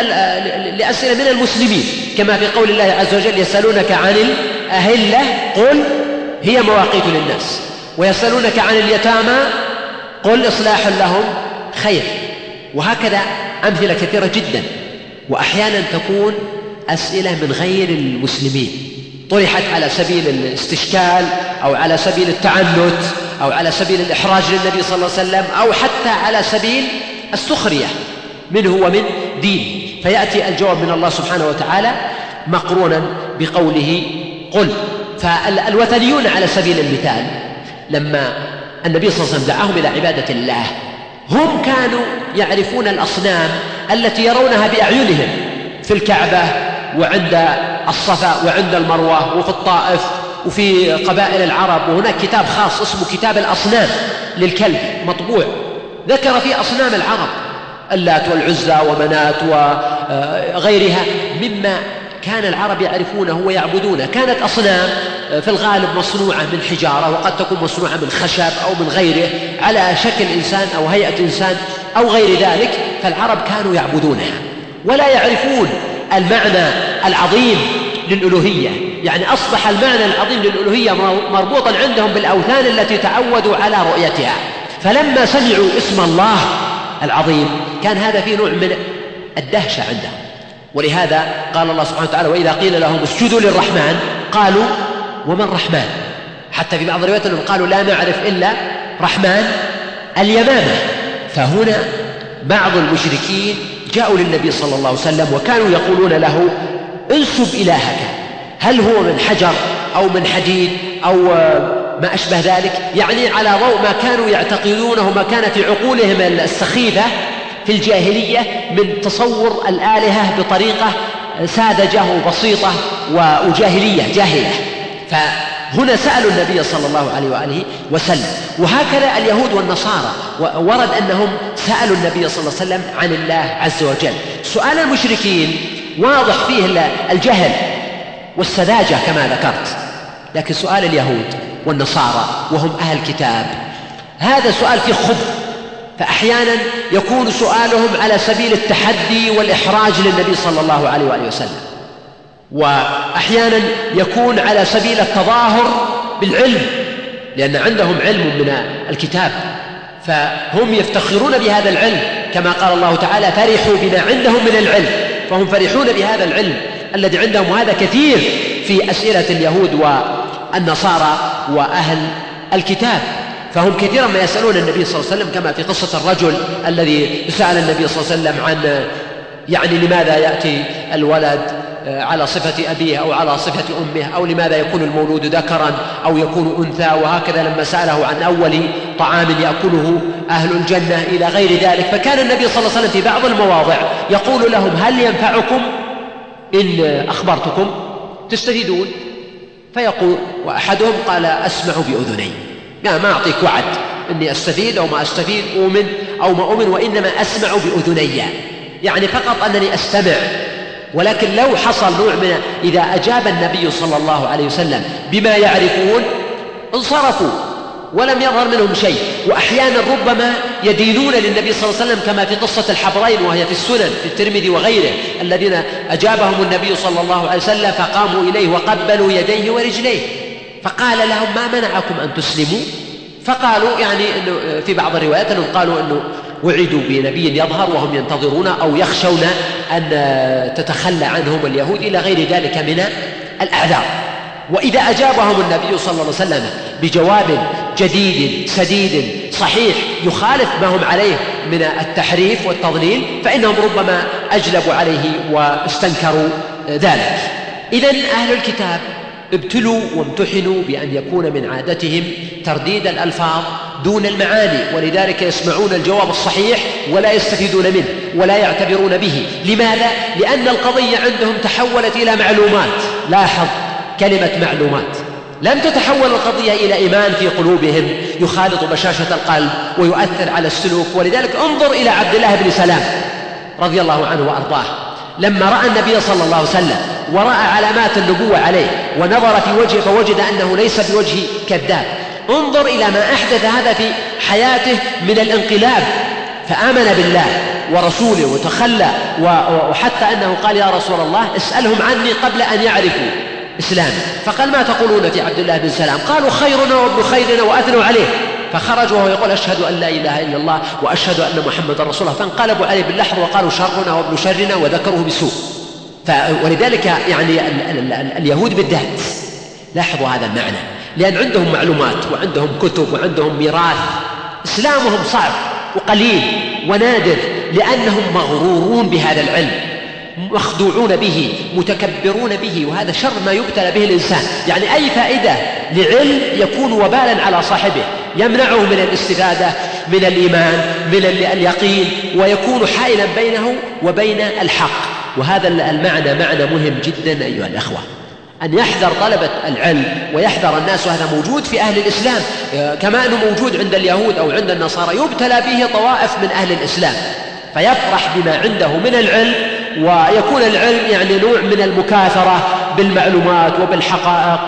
لأسئلة من المسلمين، كما في قول الله عز وجل يسألونك عن الأهلة قل هي مواقيت للناس، ويسألونك عن اليتامى قل إصلاح لهم خير. وهكذا أمثلة كثيرة جدا. وأحيانا تكون أسئلة من غير المسلمين طرحت على سبيل الاستشكال أو على سبيل التعنت أو على سبيل الإحراج للنبي صلى الله عليه وسلم أو حتى على سبيل السخرية منه ومن دينه، فيأتي الجواب من الله سبحانه وتعالى مقرونا بقوله قل. فالوثنيون على سبيل المثال لما النبي صلى الله عليه وسلم دعاهم إلى عبادة الله، هم كانوا يعرفون الأصنام التي يرونها بأعينهم في الكعبة وعند الصفا وعند المروة وفي الطائف وفي قبائل العرب. وهناك كتاب خاص اسمه كتاب الأصنام للكلب مطبوع، ذكر فيه أصنام العرب اللات والعزى ومنات وغيرها مما كان العرب يعرفونه ويعبدونه. كانت أصنام في الغالب مصنوعة من حجارة، وقد تكون مصنوعة من خشب أو من غيره على شكل إنسان أو هيئة إنسان أو غير ذلك، فالعرب كانوا يعبدونها ولا يعرفون المعنى العظيم للألوهية. يعني أصبح المعنى العظيم للألوهية مربوطا عندهم بالأوثان التي تعودوا على رؤيتها. فلما سمعوا اسم الله العظيم كان هذا فيه نوع من الدهشة عندهم. ولهذا قال الله سبحانه وتعالى وإذا قيل لهم اسجدوا للرحمن قالوا وما الرحمن. حتى في بعض الروايات أنهم قالوا لا نعرف إلا رحمن اليمامة. فهنا بعض المشركين جاءوا للنبي صلى الله عليه وسلم وكانوا يقولون له انسب إلهك، هل هو من حجر أو من حديد أو ما أشبه ذلك، يعني على ضوء ما كانوا يعتقدونه ما كان في عقولهم السخيفة في الجاهلية من تصور الآلهة بطريقة ساذجة وبسيطة وجاهلية جاهلة. فهنا سألوا النبي صلى الله عليه وآله وسلم. وهكذا اليهود والنصارى ورد أنهم سألوا النبي صلى الله عليه وسلم عن الله عز وجل. سؤال المشركين واضح فيه الجهل والسذاجة كما ذكرت، لكن سؤال اليهود والنصارى وهم أهل كتاب هذا سؤال فيه خبث، فأحيانا يكون سؤالهم على سبيل التحدي والإحراج للنبي صلى الله عليه وآله وسلم، وأحيانا يكون على سبيل التظاهر بالعلم، لأن عندهم علم من الكتاب فهم يفتخرون بهذا العلم، كما قال الله تعالى فرحوا بما عندهم من العلم، فهم فرحون بهذا العلم الذي عندهم، وهذا كثير في أسئلة اليهود والنصارى وأهل الكتاب، فهم كثيرا ما يسألون النبي صلى الله عليه وسلم، كما في قصة الرجل الذي سأل النبي صلى الله عليه وسلم عن يعني لماذا يأتي الولد على صفة أبيه أو على صفة أمه، أو لماذا يكون المولود ذكرا أو يكون أنثى، وهكذا لما سأله عن أول طعام يأكله أهل الجنة إلى غير ذلك. فكان النبي صلى الله عليه وسلم في بعض المواضع يقول لهم هل ينفعكم إن أخبرتكم تستفيدون؟ فيقول وأحدهم قال أسمع بأذني، يعني ما أعطيك وعد إني أستفيد أو ما أستفيد، أؤمن أو ما أؤمن، وإنما أسمع بأذني، يعني فقط أنني أستمع. ولكن لو حصل نوع من إذا أجاب النبي صلى الله عليه وسلم بما يعرفون انصرفوا ولم يظهر منهم شيء، وأحيانا ربما يدينون للنبي صلى الله عليه وسلم، كما في قصة الحبرين وهي في السنن في الترمذي وغيره، الذين أجابهم النبي صلى الله عليه وسلم فقاموا إليه وقبلوا يديه ورجليه، فقال لهم ما منعكم أن تسلموا؟ فقالوا يعني إنه في بعض الروايات أنهم قالوا أنه وعدوا بنبي يظهر وهم ينتظرون أو يخشون أن تتخلى عنهم اليهود إلى غير ذلك من الأعذار. وإذا أجابهم النبي صلى الله عليه وسلم بجواب جديد سديد صحيح يخالف ما هم عليه من التحريف والتضليل، فإنهم ربما أجلبوا عليه واستنكروا ذلك. إذن أهل الكتاب ابتلوا وامتحنوا بأن يكون من عادتهم ترديد الألفاظ دون المعاني، ولذلك يسمعون الجواب الصحيح ولا يستفيدون منه ولا يعتبرون به. لماذا؟ لأن القضية عندهم تحولت إلى معلومات. لاحظ كلمة معلومات، لم تتحول القضية إلى إيمان في قلوبهم يخالط بشاشة القلب ويؤثر على السلوك. ولذلك انظر إلى عبد الله بن سلام رضي الله عنه وأرضاه، لما رأى النبي صلى الله عليه وسلم ورأى علامات النبوة عليه ونظر في وجهه فوجد أنه ليس بوجه كذاب، انظر إلى ما أحدث هذا في حياته من الانقلاب، فآمن بالله ورسوله وتخلى، وحتى أنه قال يا رسول الله اسألهم عني قبل أن يعرفوا إسلام. فقال ما تقولون في عبد الله بن سلام؟ قالوا خيرنا وابن خيرنا وأثنوا عليه. فخرج وهو يقول أشهد أن لا إله إلا الله وأشهد أن محمد رسول الله، فانقلبوا عليه باللحظ وقالوا شرنا وابن شرنا وذكروه بسوء. ولذلك يعني ال ال ال اليهود بالذات لاحظوا هذا المعنى، لأن عندهم معلومات وعندهم كتب وعندهم ميراث. إسلامهم صعب وقليل ونادر لأنهم مغرورون بهذا العلم، مخدوعون به، متكبرون به، وهذا شر ما يبتلى به الإنسان. يعني أي فائدة لعلم يكون وبالا على صاحبه، يمنعه من الاستفادة من الإيمان من اليقين، ويكون حائلا بينه وبين الحق. وهذا المعنى معنى مهم جدا أيها الأخوة، أن يحذر طلبة العلم ويحذر الناس، وهذا موجود في أهل الإسلام كما أنه موجود عند اليهود أو عند النصارى، يبتلى به طوائف من أهل الإسلام فيفرح بما عنده من العلم، ويكون العلم يعني نوع من المكاثرة بالمعلومات وبالحقائق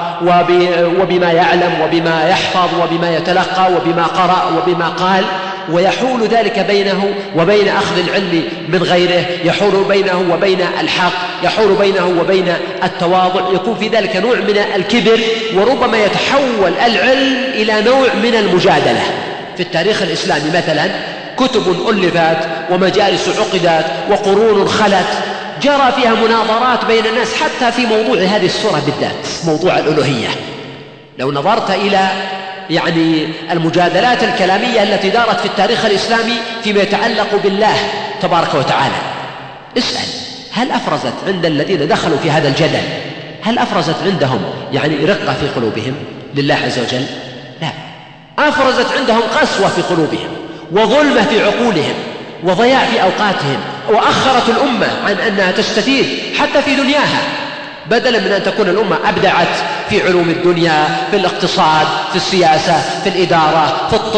وبما يعلم وبما يحفظ وبما يتلقى وبما قرأ وبما قال، ويحول ذلك بينه وبين أخذ العلم من غيره، يحول بينه وبين الحق، يحول بينه وبين التواضع، يكون في ذلك نوع من الكبر، وربما يتحول العلم إلى نوع من المجادلة. في التاريخ الإسلامي مثلا كتب ألفت ومجالس عقدت وقرون خلت جرى فيها مناظرات بين الناس، حتى في موضوع هذه السورة بالذات، موضوع الألوهية. لو نظرت إلى يعني المجادلات الكلامية التي دارت في التاريخ الإسلامي فيما يتعلق بالله تبارك وتعالى، اسأل هل أفرزت عند الذين دخلوا في هذا الجدل، هل أفرزت عندهم يعني رقة في قلوبهم لله عز وجل؟ لا، أفرزت عندهم قسوة في قلوبهم وظلمة في عقولهم وضياع في أوقاتهم، وأخرت الأمة عن أنها تستفيد حتى في دنياها، بدلا من أن تكون الأمة أبدعت في علوم الدنيا، في الاقتصاد، في السياسة، في الإدارة، في الطب،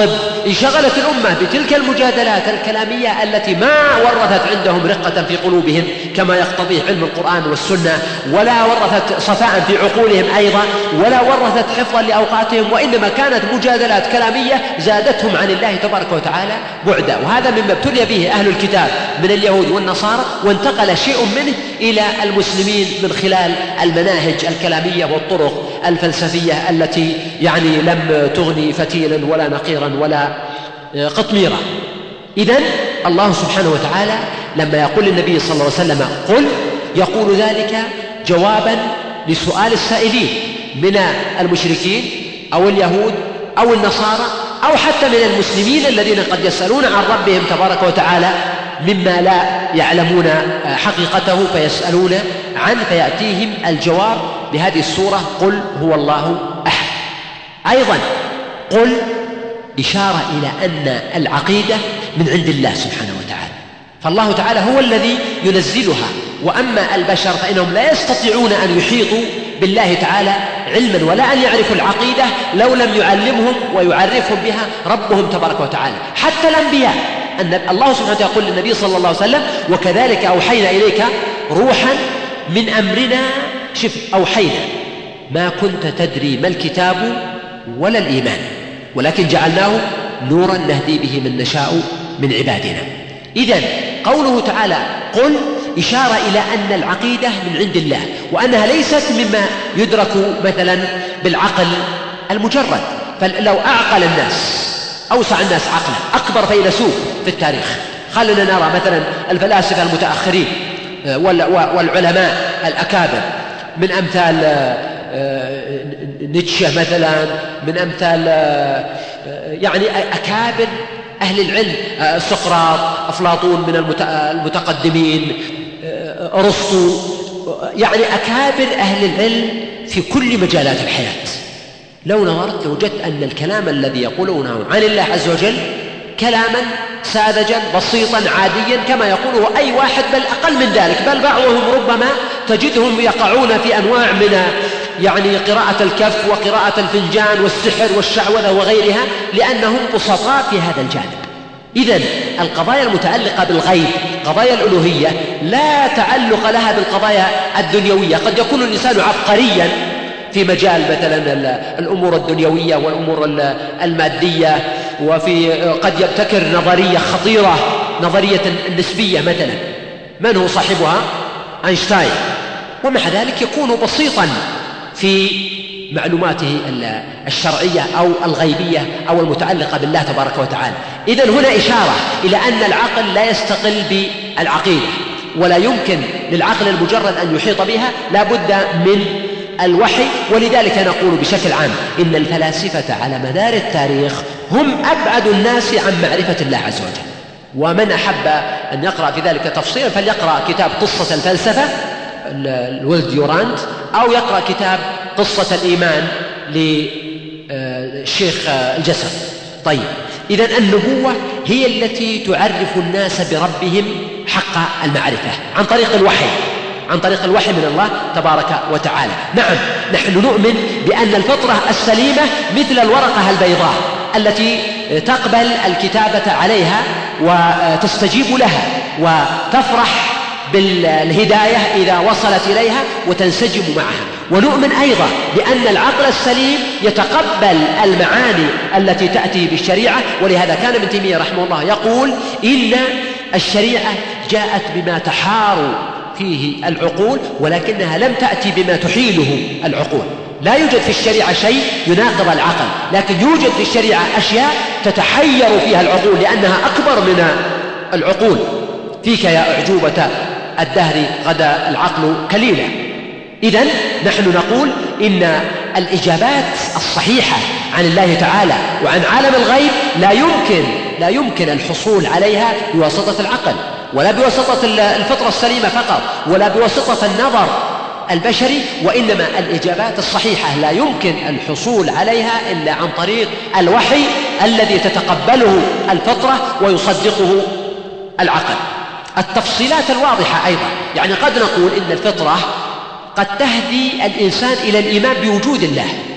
انشغلت الأمة بتلك المجادلات الكلامية التي ما ورثت عندهم رقة في قلوبهم كما يقتضيه علم القرآن والسنة، ولا ورثت صفاء في عقولهم أيضا، ولا ورثت حفظا لأوقاتهم، وإنما كانت مجادلات كلامية زادتهم عن الله تبارك وتعالى بعدا. وهذا مما ابتلي به أهل الكتاب من اليهود والنصارى، وانتقل شيء منه إلى المسلمين من خلال المناهج الكلامية والطرق الفلسفية التي يعني لم تغني فتيلا ولا نقيرا ولا قطميرا. إذن الله سبحانه وتعالى لما يقول للنبي صلى الله عليه وسلم قل، يقول ذلك جوابا لسؤال السائلين من المشركين أو اليهود أو النصارى أو حتى من المسلمين الذين قد يسألون عن ربهم تبارك وتعالى مما لا يعلمون حقيقته فيسألون عنه، فيأتيهم الجواب بهذه السورة قل هو الله أحد. أيضا قل إشارة إلى أن العقيدة من عند الله سبحانه وتعالى، فالله تعالى هو الذي ينزلها، وأما البشر فإنهم لا يستطيعون أن يحيطوا بالله تعالى علما ولا أن يعرفوا العقيدة لو لم يعلمهم ويعرفهم بها ربهم تبارك وتعالى. حتى الأنبياء أن الله سبحانه وتعالى يقول للنبي صلى الله عليه وسلم وكذلك أوحينا إليك روحا من أمرنا، شف أوحينا ما كنت تدري ما الكتاب ولا الإيمان ولكن جعلناه نورا نهدي به من نشاء من عبادنا. إذن قوله تعالى قل إشارة إلى أن العقيدة من عند الله، وأنها ليست مما يدرك مثلا بالعقل المجرد. فلو أعقل الناس أوسع الناس عقلا أكبر فيلسوف في التاريخ، خلنا نرى مثلا الفلاسفة المتأخرين والعلماء الأكابر من أمثال نيتشه مثلا، من أمثال يعني أكابر أهل العلم، سقراط، أفلاطون من المتقدمين، أرسطو، يعني أكابر أهل العلم في كل مجالات الحياة. لو نظرت لوجدت أن الكلام الذي يقولونه عن الله عز وجل كلاما ساذجا بسيطا عاديا كما يقوله أي واحد، بل أقل من ذلك، بل بعضهم ربما تجدهم يقعون في أنواع من يعني قراءة الكف وقراءة الفنجان والسحر والشعوذة وغيرها لأنهم بسطاء في هذا الجانب. إذن القضايا المتعلقة بالغيب قضايا الألوهية لا تعلق لها بالقضايا الدنيوية. قد يكون الإنسان عبقريا في مجال مثلا الأمور الدنيوية والأمور المادية، وفي قد يبتكر نظرية خطيرة، نظرية النسبية مثلا، من هو صاحبها؟ أينشتاين، ومع ذلك يكون بسيطا في معلوماته الشرعية أو الغيبية أو المتعلقة بالله تبارك وتعالى. إذن هنا إشارة إلى أن العقل لا يستقل بالعقيدة، ولا يمكن للعقل المجرد أن يحيط بها، لا بد من الوحي. ولذلك نقول بشكل عام إن الفلاسفة على مدار التاريخ هم أبعد الناس عن معرفة الله عز وجل. ومن أحب أن يقرأ في ذلك تفصيلا فليقرأ كتاب قصة الفلسفة الولد يورانت، أو يقرأ كتاب قصة الإيمان للشيخ الجسر. طيب، إذن النبوة هي التي تعرف الناس بربهم حق المعرفة عن طريق الوحي، عن طريق الوحي من الله تبارك وتعالى. نعم، نحن نؤمن بأن الفطرة السليمة مثل الورقة البيضاء التي تقبل الكتابة عليها وتستجيب لها وتفرح بالهداية إذا وصلت إليها وتنسجم معها. ونؤمن أيضا بأن العقل السليم يتقبل المعاني التي تأتي بالشريعة. ولهذا كان ابن تيمية رحمه الله يقول إن الشريعة جاءت بما تحار فيه العقول ولكنها لم تأتي بما تحيله العقول. لا يوجد في الشريعة شيء يناقض العقل، لكن يوجد في الشريعة أشياء تتحير فيها العقول لأنها أكبر من العقول. فيك يا أعجوبة الدهر غدا العقل كليلا. إذن نحن نقول إن الإجابات الصحيحة عن الله تعالى وعن عالم الغيب لا يمكن لا يمكن الحصول عليها بواسطة العقل، ولا بواسطة الفطرة السليمة فقط، ولا بواسطة النظر البشري، وإنما الإجابات الصحيحة لا يمكن الحصول عليها إلا عن طريق الوحي الذي تتقبله الفطرة ويصدقه العقل. التفصيلات الواضحة أيضا، يعني قد نقول إن الفطرة قد تهدي الإنسان إلى الإيمان بوجود الله،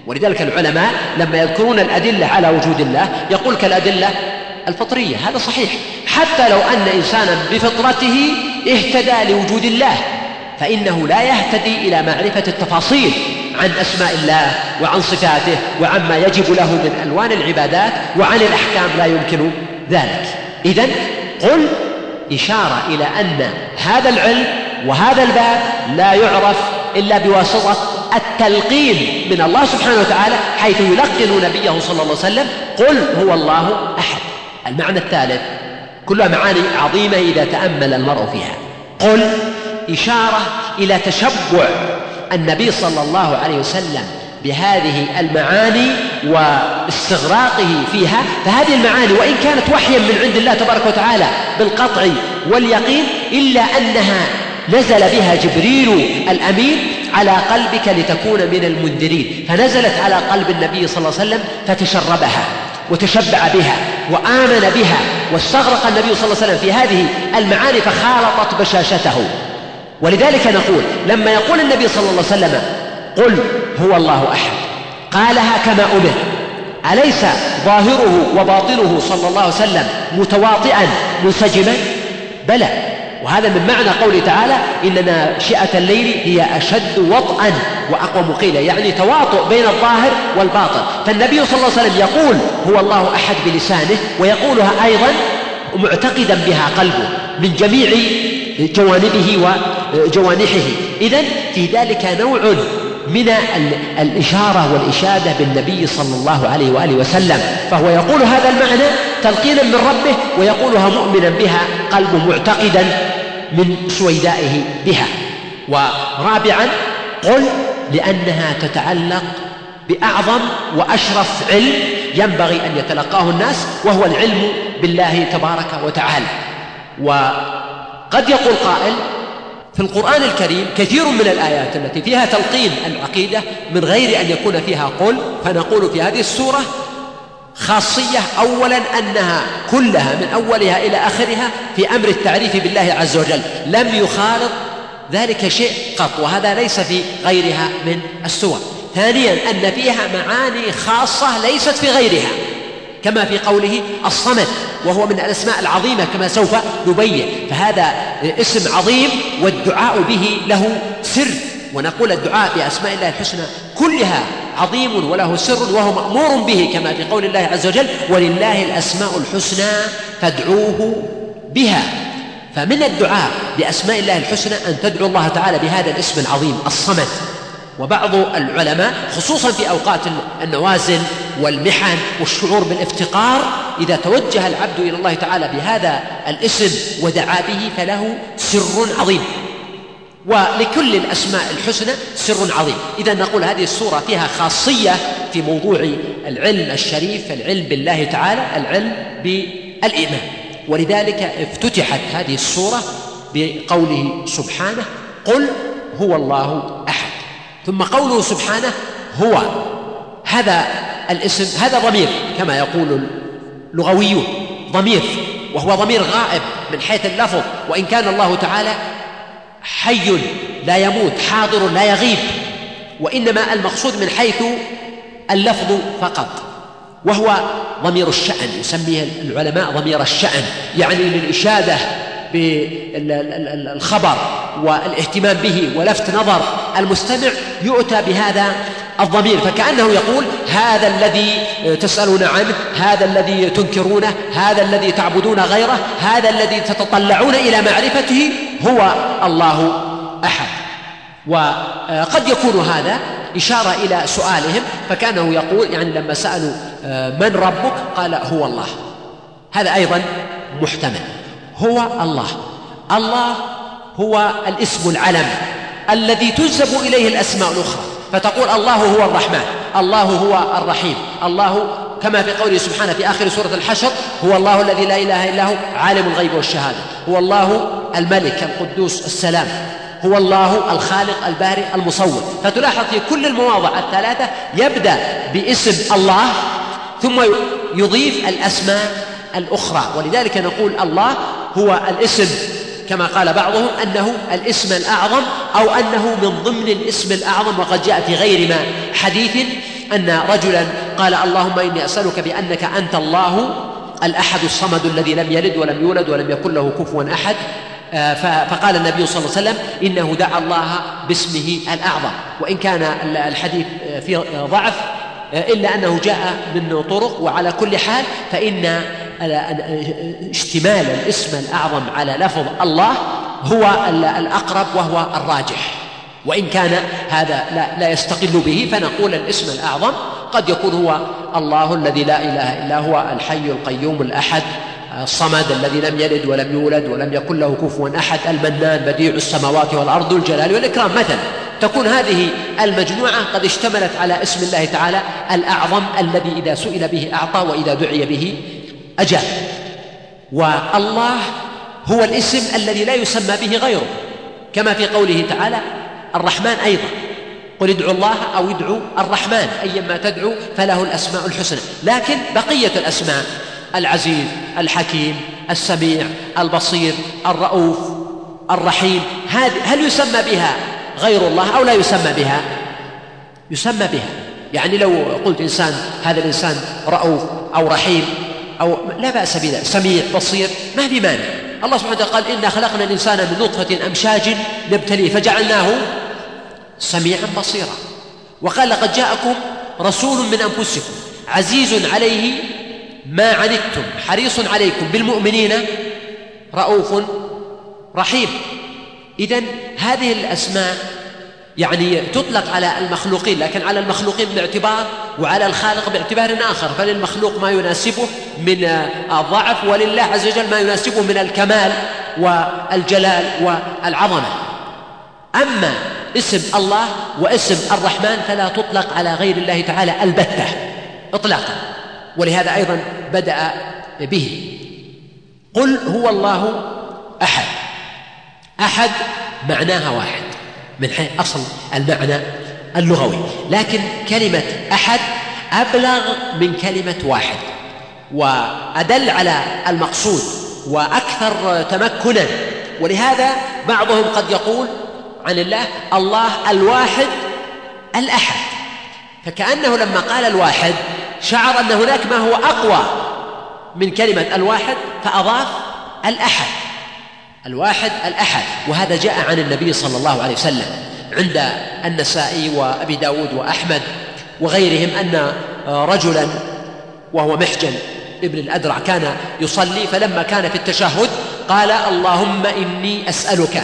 ولذلك العلماء لما يذكرون الأدلة على وجود الله يقول كالأدلة الفطرية، هذا صحيح، حتى لو أن إنسانا بفطرته اهتدى لوجود الله فإنه لا يهتدي إلى معرفة التفاصيل عن أسماء الله وعن صفاته وعما يجب له من ألوان العبادات وعن الأحكام، لا يمكن ذلك. إذن قل إشارة إلى أن هذا العلم وهذا الباب لا يعرف إلا بواسطة التلقين من الله سبحانه وتعالى، حيث يلقن نبيه صلى الله عليه وسلم قل هو الله أحد. المعنى الثالث كلها معاني عظيمة إذا تأمل المرء فيها. قل إشارة إلى تشبع النبي صلى الله عليه وسلم بهذه المعاني واستغراقه فيها، فهذه المعاني وإن كانت وحيا من عند الله تبارك وتعالى بالقطع واليقين إلا أنها نزل بها جبريل الأمين على قلبك لتكون من المنذرين، فنزلت على قلب النبي صلى الله عليه وسلم فتشربها وتشبع بها وآمن بها، واستغرق النبي صلى الله عليه وسلم في هذه المعاني فخالطت بشاشته. ولذلك نقول لما يقول النبي صلى الله عليه وسلم قل هو الله أحد قالها كما أمر، أليس ظاهره وباطنه صلى الله عليه وسلم متواطئا منسجما؟ بلى، وهذا من معنى قوله تعالى إن ناشئة الليل هي أشد وطئا وأقوم قيلا، يعني تواطؤ بين الظاهر والباطن. فالنبي صلى الله عليه وسلم يقول هو الله أحد بلسانه ويقولها أيضا معتقدا بها قلبه من جميع جوانبه وجوانحه. إذن في ذلك نوع من الإشارة والإشادة بالنبي صلى الله عليه وآله وسلم، فهو يقول هذا المعنى تلقينا من ربه ويقولها مؤمنا بها قلبه معتقدا من سويدائه بها. ورابعا قل لأنها تتعلق بأعظم وأشرف علم ينبغي أن يتلقاه الناس، وهو العلم بالله تبارك وتعالى. وقد يقول قائل في القرآن الكريم كثير من الآيات التي فيها تلقين العقيدة من غير أن يكون فيها قل، فنقول في هذه السورة خاصية أولا أنها كلها من أولها إلى آخرها في أمر التعريف بالله عز وجل، لم يخالط ذلك شيء قط، وهذا ليس في غيرها من السور. ثانيا أن فيها معاني خاصة ليست في غيرها، كما في قوله الصمد وهو من الأسماء العظيمة كما سوف نبين، فهذا اسم عظيم والدعاء به له سر، ونقول الدعاء بأسماء الله الحسنى كلها عظيم وله سر وهو مأمور به، كما في قول الله عز وجل ولله الأسماء الحسنى فادعوه بها. فمن الدعاء بأسماء الله الحسنى أن تدعو الله تعالى بهذا الاسم العظيم الصمد. وبعض العلماء خصوصا في أوقات النوازل والمحن والشعور بالافتقار إذا توجه العبد إلى الله تعالى بهذا الاسم ودعا به فله سر عظيم، ولكل الأسماء الحسنى سر عظيم. إذا نقول هذه السورة فيها خاصية في موضوع العلم الشريف، العلم بالله تعالى، العلم بالإيمان، ولذلك افتتحت هذه السورة بقوله سبحانه قل هو الله أحد، ثم قوله سبحانه هو، هذا الاسم هذا ضمير كما يقول اللغويون، ضمير وهو ضمير غائب من حيث اللفظ، وإن كان الله تعالى حي لا يموت حاضر لا يغيب، وإنما المقصود من حيث اللفظ فقط، وهو ضمير الشأن، يسميه العلماء ضمير الشأن، يعني للإشادة بالخبر والاهتمام به ولفت نظر المستمع يؤتى بهذا الضمير، فكأنه يقول هذا الذي تسألون عنه، هذا الذي تنكرونه، هذا الذي تعبدون غيره، هذا الذي تتطلعون إلى معرفته هو الله أحد. وقد يكون هذا إشارة إلى سؤالهم، فكانه يقول يعني لما سألوا من ربك قال هو الله، هذا أيضا محتمل، هو الله. الله هو الاسم العلم الذي تنسب إليه الأسماء الأخرى، فتقول الله هو الرحمن، الله هو الرحيم، الله كما في قوله سبحانه في آخر سورة الحشر هو الله الذي لا إله إلا هو عالم الغيب والشهادة، هو الله الملك القدوس السلام، هو الله الخالق البارئ المصور. فتلاحظ في كل المواضع الثلاثة يبدأ باسم الله ثم يضيف الأسماء الأخرى، ولذلك نقول الله هو الاسم كما قال بعضهم أنه الاسم الأعظم أو أنه من ضمن الاسم الأعظم، وقد جاء في غير ما حديث أن رجلا قال اللهم إني أسألك بأنك أنت الله الأحد الصمد الذي لم يلد ولم يولد ولم يكن له كفوا أحد، فقال النبي صلى الله عليه وسلم إنه دعا الله باسمه الأعظم، وإن كان الحديث فيه ضعف إلا أنه جاء من طرق. وعلى كل حال فإن اشتمال الاسم الأعظم على لفظ الله هو الأقرب وهو الراجح، وإن كان هذا لا, لا يستقل به، فنقول الاسم الأعظم قد يكون هو الله الذي لا إله إلا هو الحي القيوم الأحد الصمد الذي لم يلد ولم يولد ولم يكن له كفوا أحد المنان بديع السماوات والأرض الجلال والإكرام مثلا. تكون هذه المجموعة قد اشتملت على اسم الله تعالى الأعظم الذي إذا سئل به أعطى وإذا دعي به أجاب. والله هو الاسم الذي لا يسمى به غيره، كما في قوله تعالى الرحمن أيضا قل ادعوا الله أو ادعوا الرحمن أيما تدعو فله الأسماء الحسنى. لكن بقية الأسماء العزيز الحكيم السميع البصير الرؤوف الرحيم هل يسمى بها غير الله أو لا يسمى بها؟ يسمى بها. يعني لو قلت إنسان هذا الإنسان رؤوف أو رحيم أو لا بأس بذلك، سميع بصير ما في مانع. الله سبحانه وتعالى قال إنا خلقنا الإنسان من نطفة أمشاج نبتليه فجعلناه سميعا بصيرا. وقال لقد جاءكم رسول من أنفسكم عزيز عليه ما عنتم حريص عليكم بالمؤمنين رؤوف رحيم. إذن هذه الأسماء يعني تطلق على المخلوقين، لكن على المخلوقين باعتبار وعلى الخالق باعتبار آخر، فللمخلوق ما يناسبه من الضعف ولله عز وجل ما يناسبه من الكمال والجلال والعظمة. أما اسم الله واسم الرحمن فلا تطلق على غير الله تعالى البتة إطلاقا، ولهذا أيضا بدأ به. قل هو الله أحد. أحد معناها واحد من حيث أصل المعنى اللغوي، لكن كلمة أحد أبلغ من كلمة واحد وأدل على المقصود وأكثر تمكنا. ولهذا بعضهم قد يقول عن الله الله الواحد الأحد، فكأنه لما قال الواحد شعر أن هناك ما هو أقوى من كلمة الواحد فأضاف الأحد. الواحد الأحد، وهذا جاء عن النبي صلى الله عليه وسلم عند النسائي وأبي داود وأحمد وغيرهم أن رجلا وهو محجن ابن الأدرع كان يصلي، فلما كان في التشهد قال اللهم إني أسألك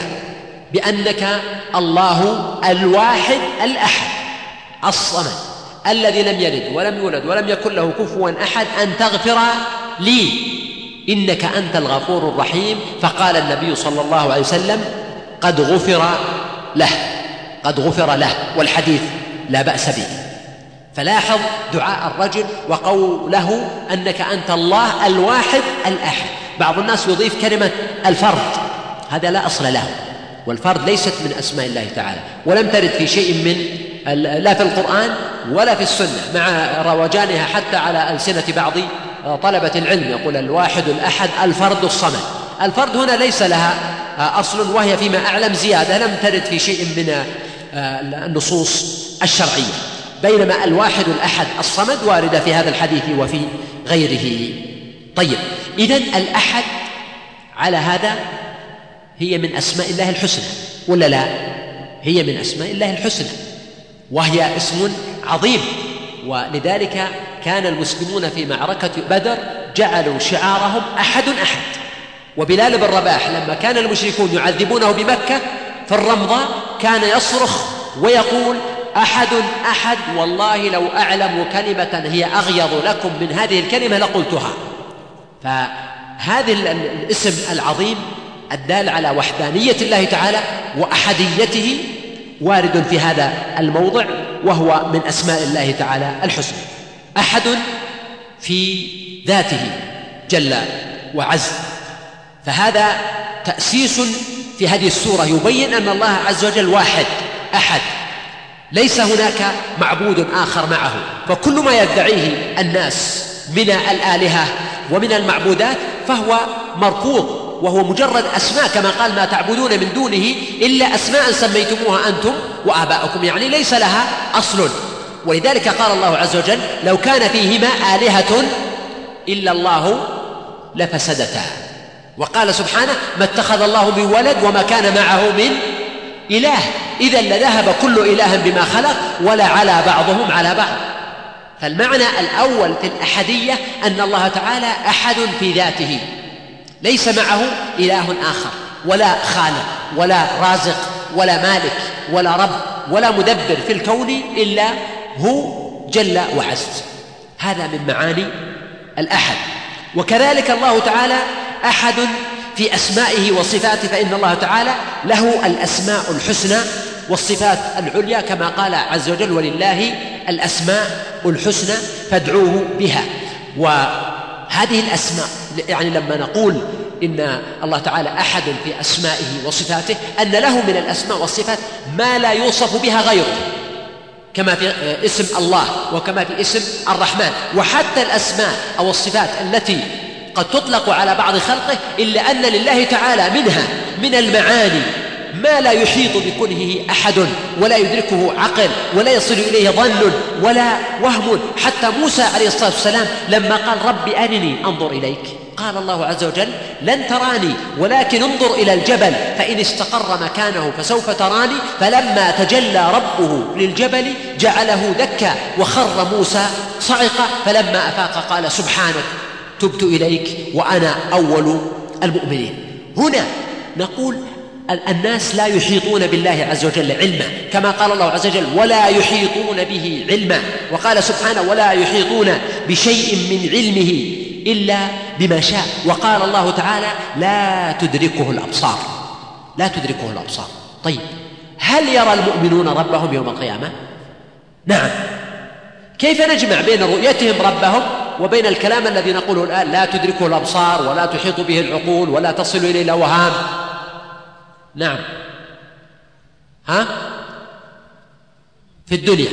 بأنك الله الواحد الأحد الصمد الذي لم يلد ولم يولد ولم يكن له كفوا أحد أن تغفر لي إنك أنت الغفور الرحيم. فقال النبي صلى الله عليه وسلم قد غفر له قد غفر له والحديث لا بأس به. فلاحظ دعاء الرجل وقوله أنك أنت الله الواحد الأحد. بعض الناس يضيف كلمة الفرد، هذا لا أصل له، والفرد ليست من أسماء الله تعالى ولم ترد في شيء من لا في القرآن ولا في السنة، مع روجانها حتى على ألسنة بعض طلبة العلم يقول الواحد الأحد الفرد الصمد. الفرد هنا ليس لها أصل، وهي فيما أعلم زيادة لم ترد في شيء من النصوص الشرعية، بينما الواحد الأحد الصمد واردة في هذا الحديث وفي غيره. طيب، إذن الأحد على هذا هي من أسماء الله الحسنى ولا لا؟ هي من أسماء الله الحسنى، وهي اسم عظيم. ولذلك كان المسلمون في معركة بدر جعلوا شعارهم أحد أحد. وبلال بن رباح لما كان المشركون يعذبونه بمكة في الرمضاء كان يصرخ ويقول أحد أحد، والله لو أعلم كلمة هي أغيظ لكم من هذه الكلمة لقلتها. فهذا الاسم العظيم الدال على وحدانية الله تعالى وأحديته وارد في هذا الموضع، وهو من أسماء الله تعالى الحسنى. أحد في ذاته جل وعز، فهذا تأسيس في هذه السورة يبين أن الله عز وجل واحد أحد، ليس هناك معبود آخر معه. فكل ما يدعيه الناس من الآلهة ومن المعبودات فهو مرفوض، وهو مجرد أسماء، كما قال ما تعبدون من دونه إلا أسماء سميتموها أنتم وآباؤكم، يعني ليس لها أصل. ولذلك قال الله عز وجل لو كان فيهما آلهة إلا الله لفسدتا. وقال سبحانه ما اتخذ الله من ولد وما كان معه من إله إذا لذهب كل إله بما خلق ولا على بعضهم على بعض. فالمعنى الأول في الأحدية أن الله تعالى أحد في ذاته، ليس معه إله آخر ولا خالق ولا رازق ولا مالك ولا رب ولا مدبر في الكون إلا هو جل وعز. هذا من معاني الأحد. وكذلك الله تعالى أحد في أسمائه وصفاته، فإن الله تعالى له الأسماء الحسنى والصفات العليا كما قال عز وجل ولله الأسماء الحسنى فادعوه بها. وهذه الأسماء يعني لما نقول إن الله تعالى أحد في أسمائه وصفاته أن له من الأسماء والصفات ما لا يوصف بها غيره، كما في اسم الله وكما في اسم الرحمن. وحتى الأسماء أو الصفات التي قد تطلق على بعض خلقه إلا أن لله تعالى منها من المعاني ما لا يحيط بكنه أحد ولا يدركه عقل ولا يصل إليه ظن ولا وهم. حتى موسى عليه الصلاة والسلام لما قال رب أرني أنظر إليك قال الله عز وجل لن تراني ولكن انظر إلى الجبل فإن استقر مكانه فسوف تراني. فلما تجلى ربه للجبل جعله دكا وخر موسى صعقا. فلما أفاق قال سبحانك تبت إليك وأنا أول المؤمنين. هنا نقول الناس لا يحيطون بالله عز وجل علما، كما قال الله عز وجل ولا يحيطون به علما. وقال سبحانه ولا يحيطون بشيء من علمه إلا بما شاء. وقال الله تعالى لا تدركه الأبصار، لا تدركه الأبصار. طيب هل يرى المؤمنون ربهم يوم القيامة؟ نعم. كيف نجمع بين رؤيتهم ربهم وبين الكلام الذي نقوله الآن لا تدركه الأبصار ولا تحيط به العقول ولا تصل إليه الأوهام؟ نعم. ها؟ في الدنيا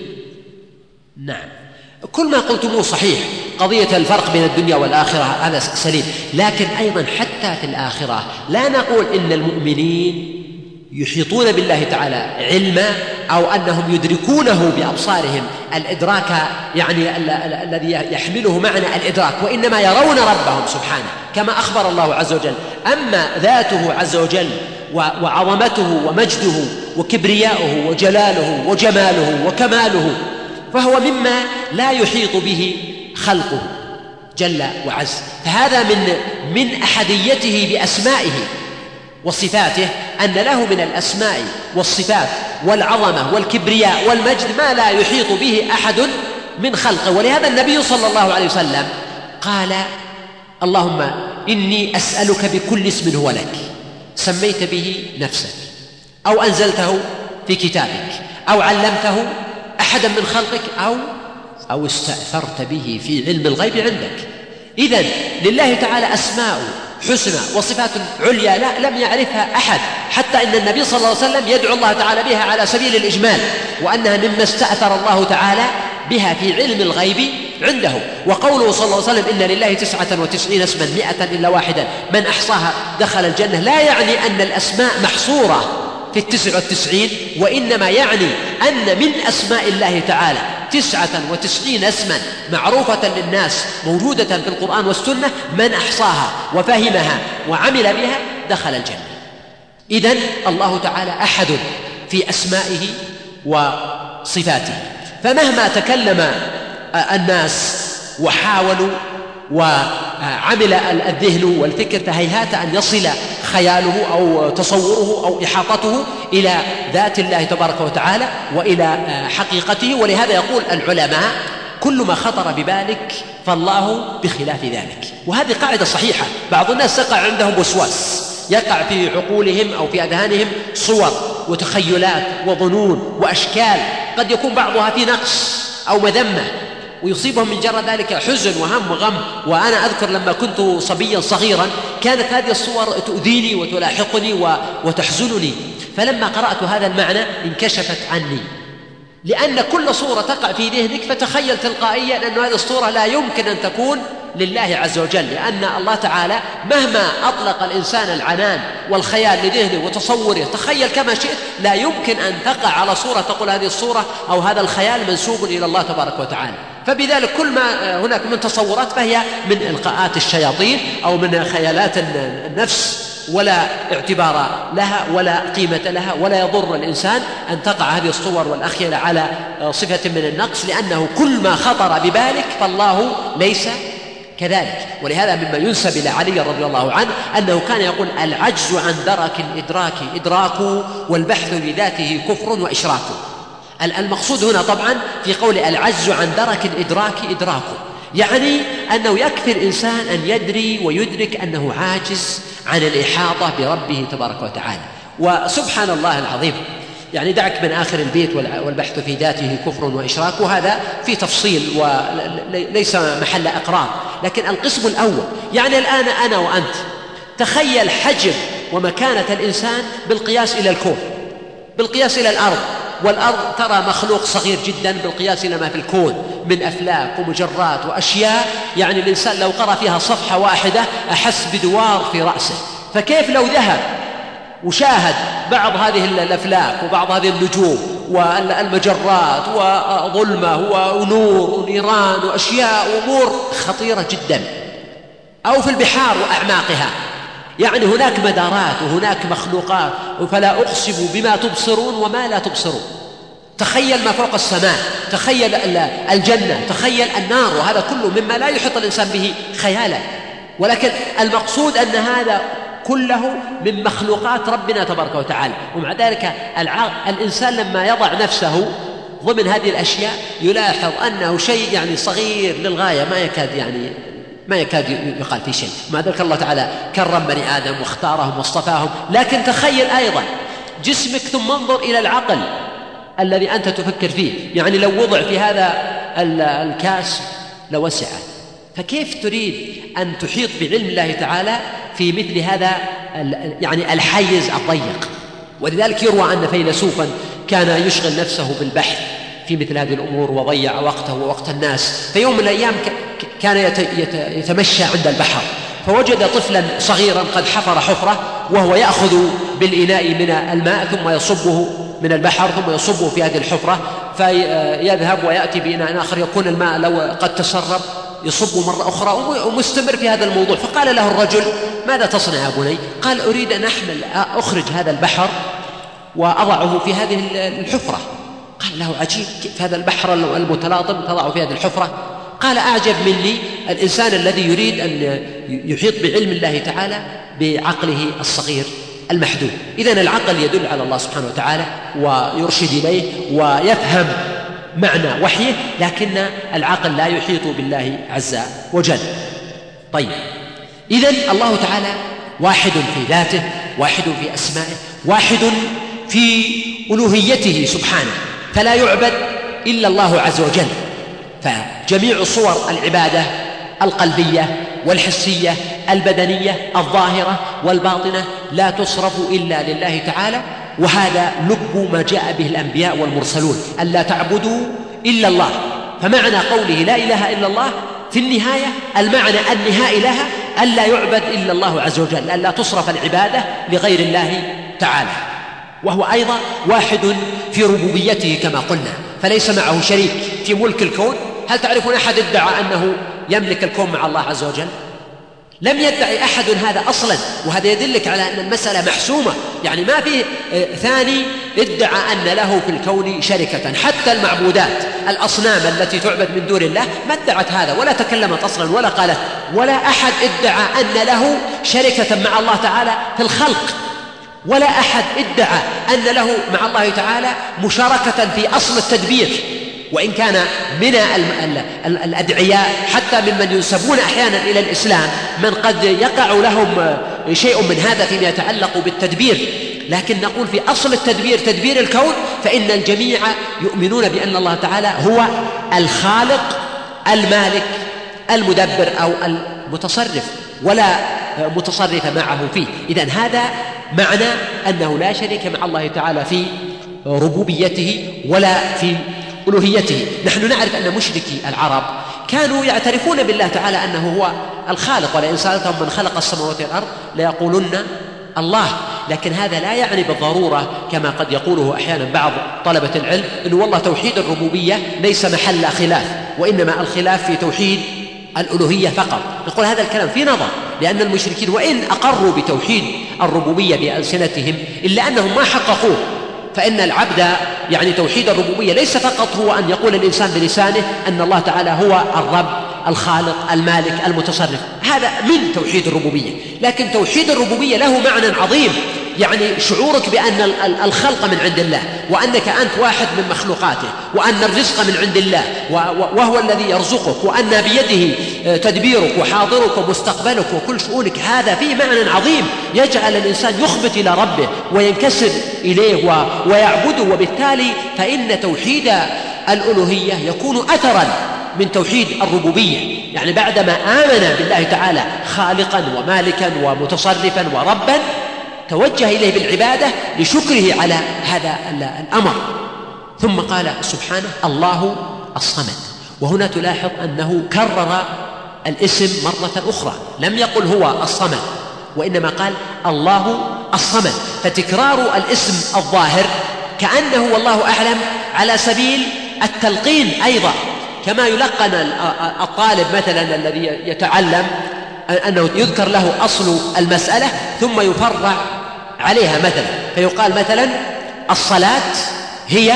نعم كل ما قلتموه صحيح، قضية الفرق بين الدنيا والآخرة هذا سليم، لكن أيضا حتى في الآخرة لا نقول إن المؤمنين يحيطون بالله تعالى علما أو أنهم يدركونه بأبصارهم الإدراك يعني الذي يحمله معنى الإدراك، وإنما يرون ربهم سبحانه كما أخبر الله عز وجل. أما ذاته عز وجل وعظمته ومجده وكبرياؤه وجلاله وجماله وكماله فهو مما لا يحيط به خلقه جل وعز. فهذا من من أحديته بأسمائه وصفاته أن له من الأسماء والصفات والعظمة والكبرياء والمجد ما لا يحيط به أحد من خلقه. ولهذا النبي صلى الله عليه وسلم قال اللهم إني أسألك بكل اسم هو لك سميت به نفسك أو أنزلته في كتابك أو علمته أحدا من خلقك أو أو استأثرت به في علم الغيب عندك. إذن لله تعالى أسماء حسنى وصفات عليا لا لم يعرفها أحد، حتى إن النبي صلى الله عليه وسلم يدعو الله تعالى بها على سبيل الإجمال، وأنها مما استأثر الله تعالى بها في علم الغيب عنده. وقوله صلى الله عليه وسلم إن لله تسعة وتسعين اسما مئة إلا واحدا من أحصاها دخل الجنة لا يعني أن الأسماء محصورة في التسع والتسعين، وإنما يعني أن من أسماء الله تعالى تسعة وتسعين اسما معروفة للناس موجودة في القرآن والسنة من أحصاها وفهمها وعمل بها دخل الجنة. إذن الله تعالى أحد في أسمائه وصفاته، فمهما تكلم الناس وحاولوا وعمل الذهن والفكر فهيهات أن يصل خياله أو تصوره أو إحاطته إلى ذات الله تبارك وتعالى وإلى حقيقته. ولهذا يقول العلماء كل ما خطر ببالك فالله بخلاف ذلك. وهذه قاعدة صحيحة. بعض الناس يقع عندهم وسواس، يقع في عقولهم أو في أذهانهم صور وتخيلات وظنون وأشكال قد يكون بعضها في نقص أو مذمة ويصيبهم من جرى ذلك حزن وهم وغم. وأنا أذكر لما كنت صبيا صغيرا كانت هذه الصور تؤذيني وتلاحقني وتحزنني، فلما قرأت هذا المعنى انكشفت عني، لأن كل صورة تقع في ذهنك فتخيل تلقائيا أن هذه الصورة لا يمكن أن تكون لله عز وجل، لأن الله تعالى مهما أطلق الإنسان العنان والخيال لذهنه وتصوره، تخيل كما شئت، لا يمكن أن تقع على صورة تقول هذه الصورة أو هذا الخيال منسوب إلى الله تبارك وتعالى. فبذلك كل ما هناك من تصورات فهي من إلقاءات الشياطين أو من خيالات النفس، ولا اعتبار لها ولا قيمة لها، ولا يضر الإنسان أن تقع هذه الصور والأخيلة على صفة من النقص، لأنه كل ما خطر ببالك فالله ليس كذلك. ولهذا مما ينسب إلى علي رضي الله عنه أنه كان يقول: العجز عن درك الإدراك إدراك، والبحث لذاته كفر وإشراك. المقصود هنا طبعا في قول العجز عن درك الإدراك إدراك، يعني أنه يكفي الإنسان أن يدري ويدرك أنه عاجز عن الإحاطة بربه تبارك وتعالى. وسبحان الله العظيم، يعني دعك من آخر البيت والبحث في ذاته كفر وإشراك، وهذا في تفصيل وليس محل إقرار، لكن القسم الأول يعني الآن أنا وأنت تخيل حجم ومكانة الإنسان بالقياس إلى الكون، بالقياس إلى الأرض، والأرض ترى مخلوق صغير جدا بالقياس إلى ما في الكون من أفلاك ومجرات وأشياء، يعني الإنسان لو قرأ فيها صفحة واحدة أحس بدوار في رأسه. فكيف لو ذهب وشاهد بعض هذه الأفلاك وبعض هذه النجوم والمجرات وظلمة ونور ونيران وأشياء وأمور خطيرة جدا، أو في البحار وأعماقها، يعني هناك مدارات وهناك مخلوقات، فلا أقسم بما تبصرون وما لا تبصرون. تخيل ما فوق السماء، تخيل الجنة، تخيل النار، وهذا كله مما لا يحيط الإنسان به خيالا. ولكن المقصود أن هذا كله من مخلوقات ربنا تبارك وتعالى. ومع ذلك الإنسان لما يضع نفسه ضمن هذه الأشياء يلاحظ أنه شيء يعني صغير للغاية، ما يكاد يعني ما يكاد يقال في شيء. مع ذلك الله تعالى كرم بني آدم واختارهم واصطفاهم. لكن تخيل أيضا جسمك ثم انظر إلى العقل الذي أنت تفكر فيه، يعني لو وضع في هذا الكاس لوسعه، فكيف تريد أن تحيط بعلم الله تعالى في مثل هذا يعني الحيز الضيق؟ ولذلك يروى أن فيلسوفا كان يشغل نفسه بالبحث في مثل هذه الأمور وضيع وقته ووقت الناس. في يوم من الأيام كان يتمشى عند البحر، فوجد طفلا صغيرا قد حفر حفرة، وهو يأخذ بالإناء من الماء ثم يصبه من البحر ثم يصبه في هذه الحفرة، فيذهب ويأتي بإناء آخر يكون الماء لو قد تسرب يصب مرة أخرى، ومستمر في هذا الموضوع. فقال له الرجل: ماذا تصنع يا بني؟ قال: أريد أن أحمل أخرج هذا البحر وأضعه في هذه الحفرة. قال له: عجيب، كيف هذا البحر المتلاطم تضعه في هذه الحفرة؟ قال: أعجب مني الإنسان الذي يريد أن يحيط بعلم الله تعالى بعقله الصغير المحدود. إذن العقل يدل على الله سبحانه وتعالى ويرشد إليه ويفهم معنى وحيه، لكن العقل لا يحيط بالله عز وجل. طيب، إذن الله تعالى واحد في ذاته، واحد في أسمائه، واحد في ألوهيته سبحانه، فلا يعبد إلا الله عز وجل. فجميع صور العبادة القلبية والحسية البدنية الظاهرة والباطنة لا تصرف إلا لله تعالى، وهذا لب ما جاء به الأنبياء والمرسلون، ألا تعبدوا إلا الله. فمعنى قوله لا إله إلا الله في النهاية المعنى النهائي لها ألا يعبد إلا الله عز وجل، ألا تصرف العبادة لغير الله تعالى. وهو أيضا واحد في ربوبيته كما قلنا، فليس معه شريك في ملك الكون. هل تعرفون أحد ادعى أنه يملك الكون مع الله عز وجل؟ لم يدعي أحد هذا أصلا، وهذا يدلك على أن المسألة محسومة، يعني ما في ثاني ادعى أن له في الكون شركة. حتى المعبودات الأصنام التي تعبد من دون الله ما ادعت هذا ولا تكلمت أصلا ولا قالت، ولا أحد ادعى أن له شركة مع الله تعالى في الخلق، ولا أحد ادعى أن له مع الله تعالى مشاركة في أصل التدبير. وإن كان من الأدعياء حتى ممن ينسبون أحيانا إلى الإسلام من قد يقع لهم شيء من هذا فيما يتعلق بالتدبير، لكن نقول في أصل التدبير تدبير الكون، فإن الجميع يؤمنون بأن الله تعالى هو الخالق المالك المدبر أو المتصرف، ولا متصرف معه فيه. إذن هذا معنى أنه لا شريك مع الله تعالى في ربوبيته ولا في ألوهيته. نحن نعرف أن مشركي العرب كانوا يعترفون بالله تعالى أنه هو الخالق، ولئن سألتهم من خلق السماوات والأرض ليقولن الله. لكن هذا لا يعني بالضرورة كما قد يقوله أحيانا بعض طلبة العلم أنه والله توحيد الربوبية ليس محل خلاف، وإنما الخلاف في توحيد الألوهية فقط. نقول هذا الكلام في نظر، لأن المشركين وإن أقروا بتوحيد الربوبية بألسنتهم إلا أنهم ما حققوه. فإن العبد يعني توحيد الربوبية ليس فقط هو أن يقول الإنسان بلسانه أن الله تعالى هو الرب الخالق المالك المتصرف، هذا من توحيد الربوبية. لكن توحيد الربوبية له معنى عظيم، يعني شعورك بأن الخلق من عند الله، وأنك أنت واحد من مخلوقاته، وأن الرزق من عند الله وهو الذي يرزقك، وأن بيده تدبيرك وحاضرك ومستقبلك وكل شؤونك. هذا فيه معنى عظيم يجعل الإنسان يخبت إلى ربه وينكسر إليه ويعبده، وبالتالي فإن توحيد الألوهية يكون أثراً من توحيد الربوبية. يعني بعدما آمن بالله تعالى خالقاً ومالكاً ومتصرفاً ورباً توجه إليه بالعبادة لشكره على هذا الأمر. ثم قال سبحانه الله الصمد، وهنا تلاحظ أنه كرر الاسم مرة أخرى، لم يقل هو الصمد وإنما قال الله الصمد. فتكرار الاسم الظاهر كأنه والله أعلم على سبيل التلقين أيضا، كما يلقن الطالب مثلا الذي يتعلم أنه يذكر له أصل المسألة ثم يفرع عليها، مثلا فيقال مثلا الصلاة هي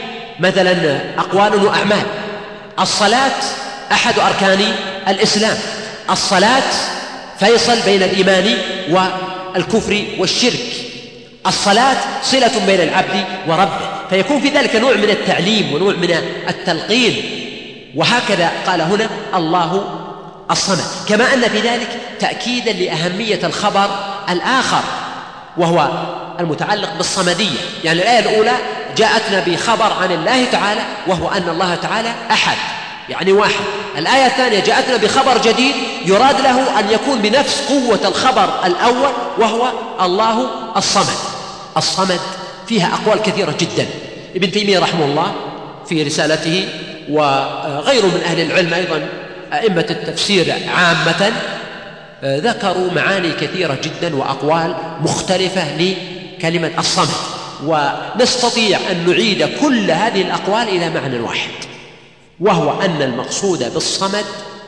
مثلا أقوال وأعمال، الصلاة أحد أركان الإسلام، الصلاة فيصل بين الإيمان والكفر والشرك، الصلاة صلة بين العبد وربه، فيكون في ذلك نوع من التعليم ونوع من التلقين. وهكذا قال هنا الله الصمد، كما أن في ذلك تأكيدا لأهمية الخبر الآخر وهو المتعلق بالصمدية. يعني الآية الأولى جاءتنا بخبر عن الله تعالى وهو أن الله تعالى أحد يعني واحد، الآية الثانية جاءتنا بخبر جديد يراد له أن يكون بنفس قوة الخبر الأول وهو الله الصمد. الصمد فيها أقوال كثيرة جدا، ابن تيمية رحمه الله في رسالته وغيره من أهل العلم أيضا أئمة التفسير عامة ذكروا معاني كثيرة جدا وأقوال مختلفة لكلمة الصمد، ونستطيع أن نعيد كل هذه الأقوال إلى معنى واحد، وهو أن المقصود بالصمد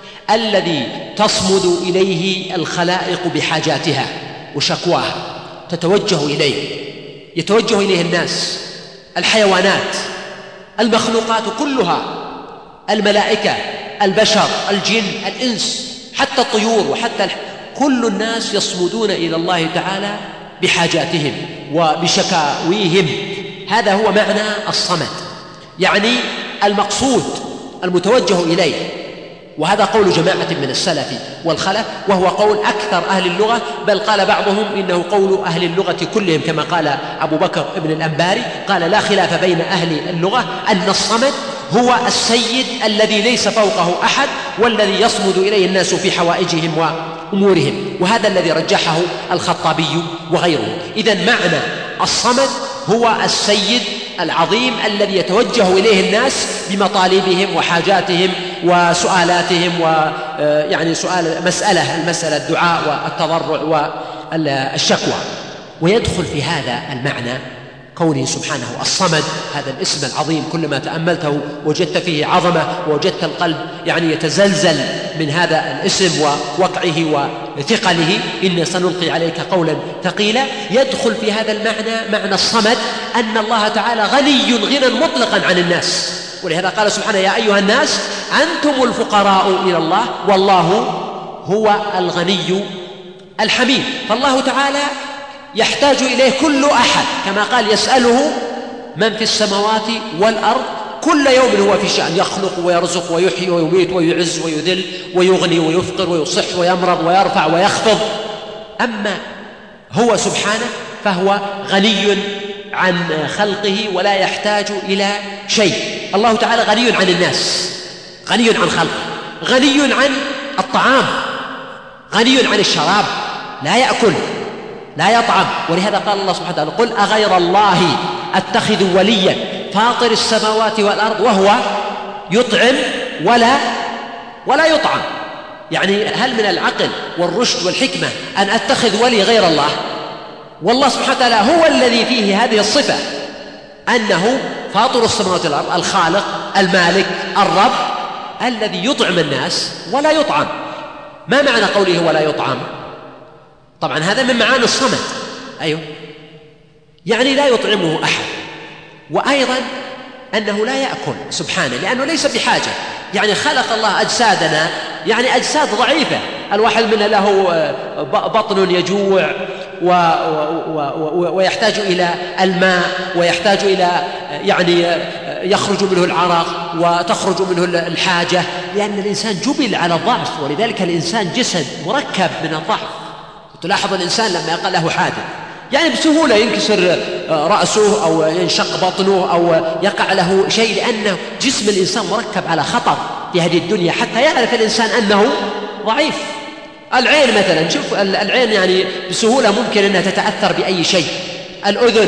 الذي تصمد إليه الخلائق بحاجاتها وشكواها، تتوجه إليه، يتوجه إليه الناس، الحيوانات، المخلوقات كلها، الملائكة، البشر، الجن، الإنس، حتى الطيور وحتى الح... كل الناس يصمدون إلى الله تعالى بحاجاتهم وبشكاويهم. هذا هو معنى الصمد، يعني المقصود المتوجه إليه. وهذا قول جماعة من السلف والخلف، وهو قول أكثر أهل اللغة، بل قال بعضهم إنه قول أهل اللغة كلهم، كما قال أبو بكر ابن الأنباري قال لا خلاف بين أهل اللغة أن الصمد هو السيد الذي ليس فوقه أحد، والذي يصمد إليه الناس في حوائجهم وأمورهم، وهذا الذي رجحه الخطابي وغيره. إذن معنى الصمد هو السيد العظيم الذي يتوجه إليه الناس بمطالبهم وحاجاتهم وسؤالاتهم، ويعني سؤال مسألة المسألة الدعاء والتضرع والشكوى. ويدخل في هذا المعنى قوله سبحانه الصمد، هذا الاسم العظيم كلما تأملته وجدت فيه عظمة، ووجدت القلب يعني يتزلزل من هذا الاسم ووقعه وثقله. إن سنلقي عليك قولا ثقيلا. يدخل في هذا المعنى معنى الصمد أن الله تعالى غني غنى مطلقا عن الناس، ولهذا قال سبحانه يا أيها الناس أنتم الفقراء إلى الله والله هو الغني الحميد. فالله تعالى يحتاج إليه كل أحد، كما قال يسأله من في السماوات والأرض كل يوم هو في شأن، يخلق ويرزق ويحيي ويميت ويعز ويذل ويغني ويفقر ويصح ويمرض ويرفع ويخفض. أما هو سبحانه فهو غني عن خلقه ولا يحتاج إلى شيء. الله تعالى غني عن الناس، غني عن خلقه، غني عن الطعام، غني عن الشراب، لا يأكل لا يطعم. ولهذا قال الله سبحانه وتعالى قل أغير الله أتخذ وليا فاطر السماوات والأرض وهو يطعم ولا ولا يطعم. يعني هل من العقل والرشد والحكمة أن أتخذ ولي غير الله؟ والله سبحانه وتعالى هو الذي فيه هذه الصفة، أنه فاطر السماوات والأرض، الخالق المالك الرب الذي يطعم الناس ولا يطعم. ما معنى قوله ولا يطعم؟ طبعا هذا من معاني الصمد، أيوه، يعني لا يطعمه أحد. وأيضا أنه لا يأكل سبحانه لأنه ليس بحاجة. يعني خلق الله أجسادنا يعني أجساد ضعيفة، الواحد منا له بطن يجوع و و و ويحتاج إلى الماء، ويحتاج إلى يعني يخرج منه العرق وتخرج منه الحاجة، لأن الإنسان جبل على الضعف، ولذلك الإنسان جسد مركب من الضعف. تلاحظ الإنسان لما يقع له حادث يعني بسهولة ينكسر رأسه أو ينشق بطنه أو يقع له شيء، لأن جسم الإنسان مركب على خطر في هذه الدنيا حتى يعرف الإنسان أنه ضعيف. العين مثلا، شوف العين يعني بسهولة ممكن أنها تتأثر بأي شيء. الأذن،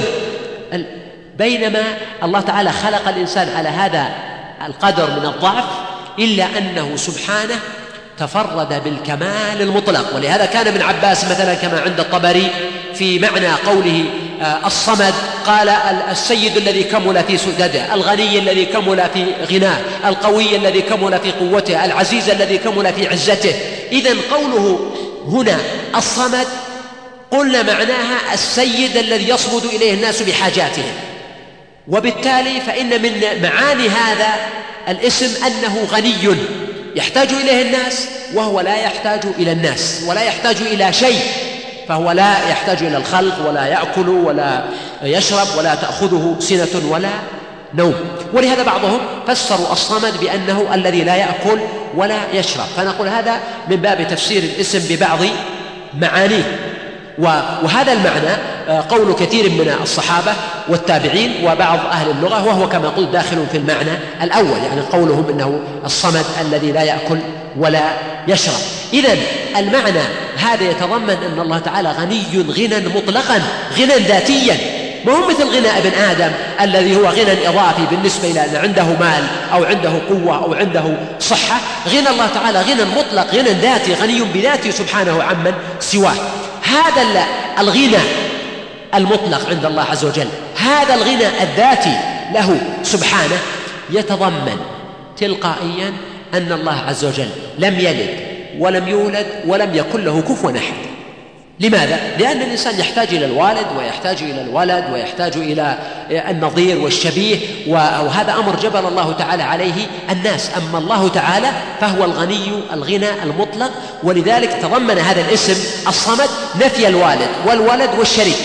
بينما الله تعالى خلق الإنسان على هذا القدر من الضعف، إلا أنه سبحانه تفرد بالكمال المطلق. ولهذا كان ابن عباس مثلا كما عند الطبري في معنى قوله الصمد قال السيد الذي كمل في سدده، الغني الذي كمل في غناه، القوي الذي كمل في قوته، العزيز الذي كمل في عزته. إذن قوله هنا الصمد قلنا معناها السيد الذي يصمد إليه الناس بحاجاتهم، وبالتالي فإن من معاني هذا الاسم أنه غني يحتاج إليه الناس وهو لا يحتاج إلى الناس ولا يحتاج إلى شيء، فهو لا يحتاج إلى الخلق ولا يأكل ولا يشرب ولا تأخذه سنة ولا نوم. ولهذا بعضهم فسروا الصمد بأنه الذي لا يأكل ولا يشرب، فنقول هذا من باب تفسير الاسم ببعض معانيه. وهذا المعنى قول كثير من الصحابة والتابعين وبعض أهل اللغة، وهو كما قلت داخل في المعنى الأول، يعني قولهم إنه الصمد الذي لا يأكل ولا يشرب. إذن المعنى هذا يتضمن أن الله تعالى غني غنى مطلقا، غنى ذاتيا، ما هو مثل غنى ابن آدم الذي هو غنى إضافي بالنسبة إلى أن عنده مال أو عنده قوة أو عنده صحة. غنى الله تعالى غنى مطلق، غنى ذاتي، غني بذاته سبحانه عمن سواه. هذا الغنى المطلق عند الله عز وجل، هذا الغنى الذاتي له سبحانه يتضمن تلقائيا أن الله عز وجل لم يلد ولم يولد ولم يكن له كفوا أحد. لماذا؟ لأن الإنسان يحتاج إلى الوالد ويحتاج إلى الولد ويحتاج إلى النظير والشبيه، وهذا أمر جبل الله تعالى عليه الناس. أما الله تعالى فهو الغني الغنى المطلق، ولذلك تضمن هذا الاسم الصمد نفي الوالد والولد والشريك.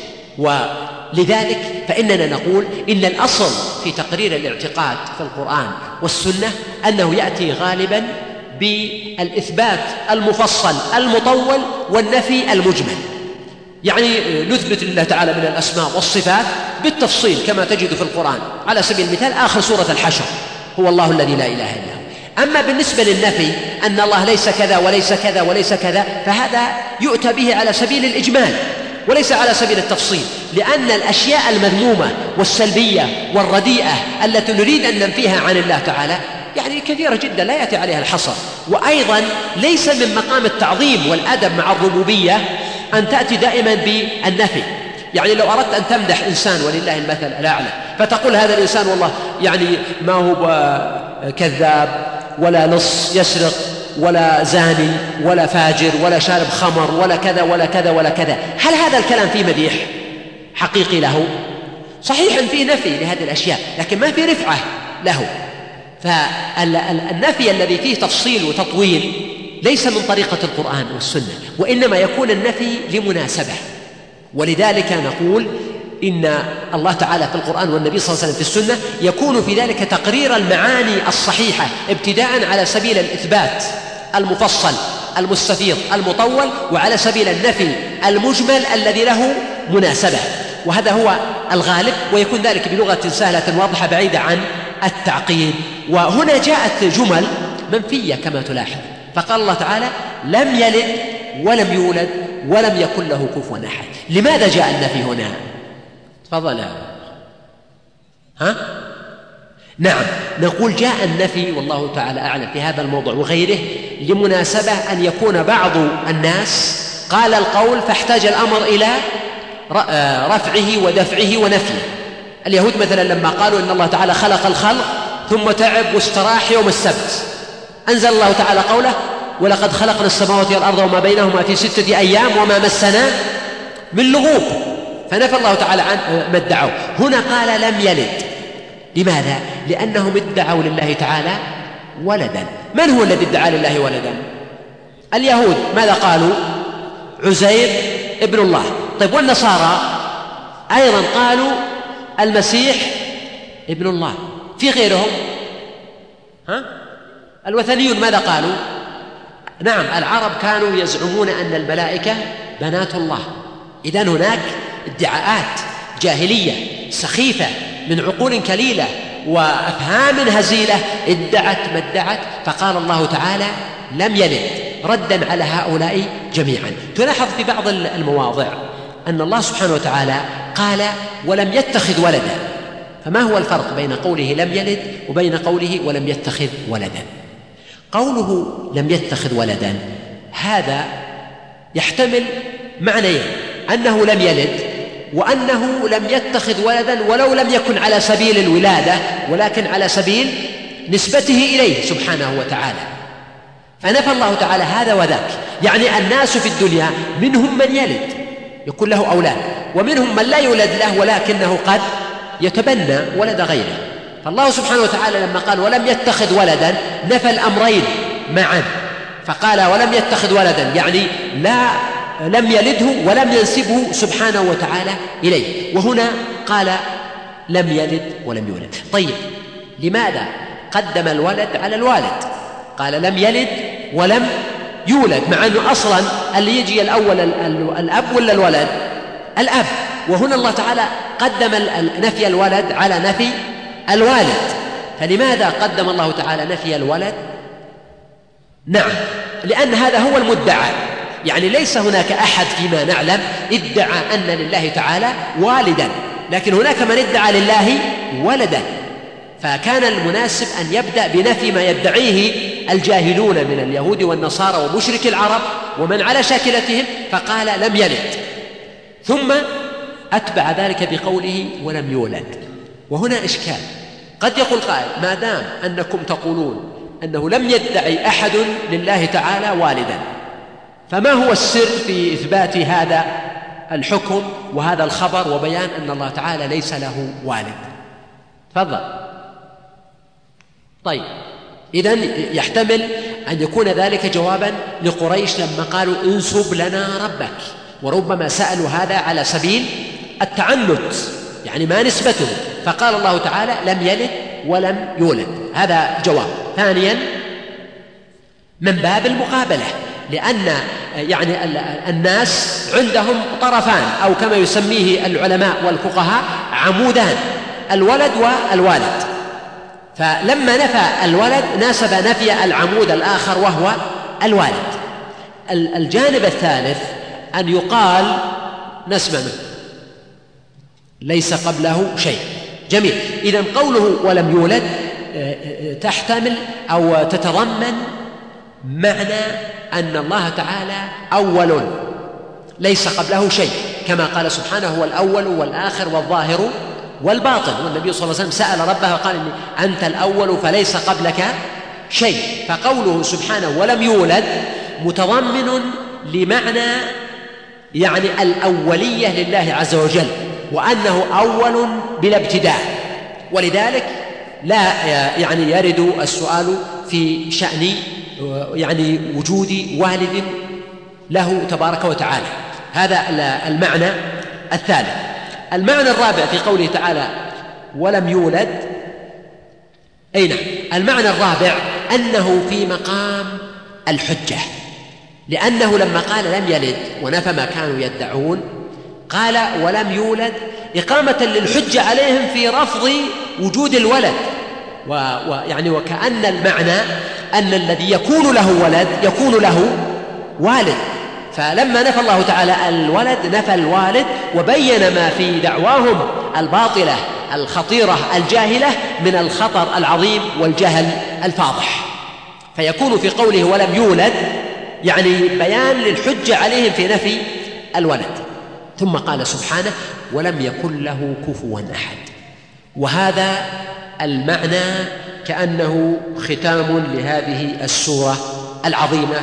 ولذلك فإننا نقول إن الأصل في تقرير الاعتقاد في القرآن والسنة أنه يأتي غالباً بالإثبات المفصل المطول والنفي المجمل. يعني نثبت لله تعالى من الأسماء والصفات بالتفصيل كما تجد في القرآن، على سبيل المثال آخر سورة الحشر هو الله الذي لا إله إلا هو. أما بالنسبة للنفي أن الله ليس كذا وليس كذا وليس كذا، فهذا يؤتى به على سبيل الإجمال وليس على سبيل التفصيل، لأن الأشياء المذمومة والسلبية والرديئة التي نريد أن ننفيها عن الله تعالى يعني كثيرة جدا لا يأتي عليها الحصر. وأيضا ليس من مقام التعظيم والأدب مع الربوبية أن تأتي دائما بالنفي. يعني لو أردت أن تمدح إنسان ولله المثل الأعلى فتقول هذا الإنسان والله يعني ما هو كذاب ولا لص يسرق ولا زاني ولا فاجر ولا شارب خمر ولا كذا ولا كذا ولا كذا، هل هذا الكلام فيه مديح حقيقي له؟ صحيح فيه نفي لهذه الأشياء لكن ما فيه رفعة له. فالنفي الذي فيه تفصيل وتطويل ليس من طريقة القرآن والسنة، وإنما يكون النفي لمناسبة. ولذلك نقول إن الله تعالى في القرآن والنبي صلى الله عليه وسلم في السنة يكون في ذلك تقرير المعاني الصحيحة ابتداء على سبيل الإثبات المفصل المستفيض المطول، وعلى سبيل النفي المجمل الذي له مناسبة، وهذا هو الغالب، ويكون ذلك بلغة سهلة واضحة بعيدة عن التعقيد. وهنا جاءت جمل منفية كما تلاحظ، فقال الله تعالى لم يلد ولم يولد ولم يكن له كفوا أحد. لماذا جاء النفي هنا؟ تفضل. ها؟ نعم، نقول جاء النفي والله تعالى أعلم في هذا الموضوع وغيره لمناسبة أن يكون بعض الناس قال القول فاحتاج الأمر إلى رفعه ودفعه ونفيه. اليهود مثلا لما قالوا إن الله تعالى خلق الخلق ثم تعب واستراح يوم السبت، أنزل الله تعالى قوله ولقد خلقنا السماوات والأرض وما بينهما في ستة أيام وما مسنا من لغوب، فنفى الله تعالى عن ما ادعوا. هنا قال لم يلد. لماذا؟ لأنهم ادعوا لله تعالى ولدا. من هو الذي ادعى لله ولدا؟ اليهود. ماذا قالوا؟ عزير ابن الله. طيب والنصارى أيضا قالوا المسيح ابن الله. في غيرهم ها؟ الوثنيون ماذا قالوا؟ نعم، العرب كانوا يزعمون أن الملائكة بنات الله. إذن هناك ادعاءات جاهلية سخيفة من عقول كليلة وأفهام هزيلة ادعت ما ادعت، فقال الله تعالى لم يلد ردا على هؤلاء جميعا. تلاحظ في بعض المواضع أن الله سبحانه وتعالى قال ولم يتخذ ولدا، فما هو الفرق بين قوله لم يلد وبين قوله ولم يتخذ ولدا؟ قوله لم يتخذ ولدا هذا يحتمل معنيين، أنه لم يلد وأنه لم يتخذ ولدا ولو لم يكن على سبيل الولادة ولكن على سبيل نسبته إليه سبحانه وتعالى، فنفى الله تعالى هذا وذاك. يعني الناس في الدنيا منهم من يلد يكون له أولاد، ومنهم من لا يولد له ولكنه قد يتبنى ولد غيره. فالله سبحانه وتعالى لما قال ولم يتخذ ولدا نفى الأمرين معا، فقال ولم يتخذ ولدا يعني لا لم يلده ولم ينسبه سبحانه وتعالى إليه، وهنا قال لم يلد ولم يولد. طيب لماذا قدم الولد على الوالد؟ قال لم يلد ولم يولد، مع أنه أصلا اللي يجي الأول الأب ولا الولد؟ الأب. وهنا الله تعالى قدم نفي الولد على نفي الوالد، فلماذا قدم الله تعالى نفي الولد؟ نعم، لأن هذا هو المدعى. يعني ليس هناك أحد فيما نعلم ادعى أن لله تعالى والدا، لكن هناك من ادعى لله ولدا، فكان المناسب أن يبدأ بنفي ما يدعيه الجاهلون من اليهود والنصارى ومشرك العرب ومن على شاكلتهم، فقال لم يلد، ثم أتبع ذلك بقوله ولم يولد. وهنا إشكال، قد يقول قائل ما دام أنكم تقولون أنه لم يدعي أحد لله تعالى والدا، فما هو السر في إثبات هذا الحكم وهذا الخبر وبيان أن الله تعالى ليس له والد؟ تفضل. طيب إذن يحتمل أن يكون ذلك جوابا لقريش لما قالوا انسب لنا ربك، وربما سألوا هذا على سبيل التعنت، يعني ما نسبته، فقال الله تعالى لم يلد ولم يولد. هذا جواب. ثانيا من باب المقابلة، لأن يعني الناس عندهم طرفان أو كما يسميه العلماء والفقهاء عمودان، الولد والوالد، فلما نفى الولد ناسب نفي العمود الآخر وهو الوالد. الجانب الثالث أن يقال نسمع منه ليس قبله شيء. جميل. إذن قوله ولم يولد تحتمل أو تتضمن معنى أن الله تعالى أول ليس قبله شيء، كما قال سبحانه هو الأول والآخر والظاهر والباطن، والنبي صلى الله عليه وسلم سأل ربه وقال إني أنت الأول فليس قبلك شيء. فقوله سبحانه ولم يولد متضمن لمعنى يعني الأولية لله عز وجل، وأنه أول بلا ابتداء، ولذلك لا يعني يرد السؤال في شأن يعني وجود والد له تبارك وتعالى. هذا المعنى الثالث. المعنى الرابع في قوله تعالى ولم يولد، أي نعم، المعنى الرابع أنه في مقام الحجة، لأنه لما قال لم يلد ونفى ما كانوا يدعون قال ولم يولد إقامة للحجة عليهم في رفض وجود الولد، ويعني وكأن المعنى أن الذي يكون له ولد يكون له والد، فلما نفى الله تعالى الولد نفى الوالد، وبين ما في دعواهم الباطلة الخطيرة الجاهلة من الخطر العظيم والجهل الفاضح. فيكون في قوله ولم يولد يعني بيان للحجة عليهم في نفي الولد. ثم قال سبحانه ولم يكن له كفوا أحد، وهذا المعنى كأنه ختام لهذه السورة العظيمة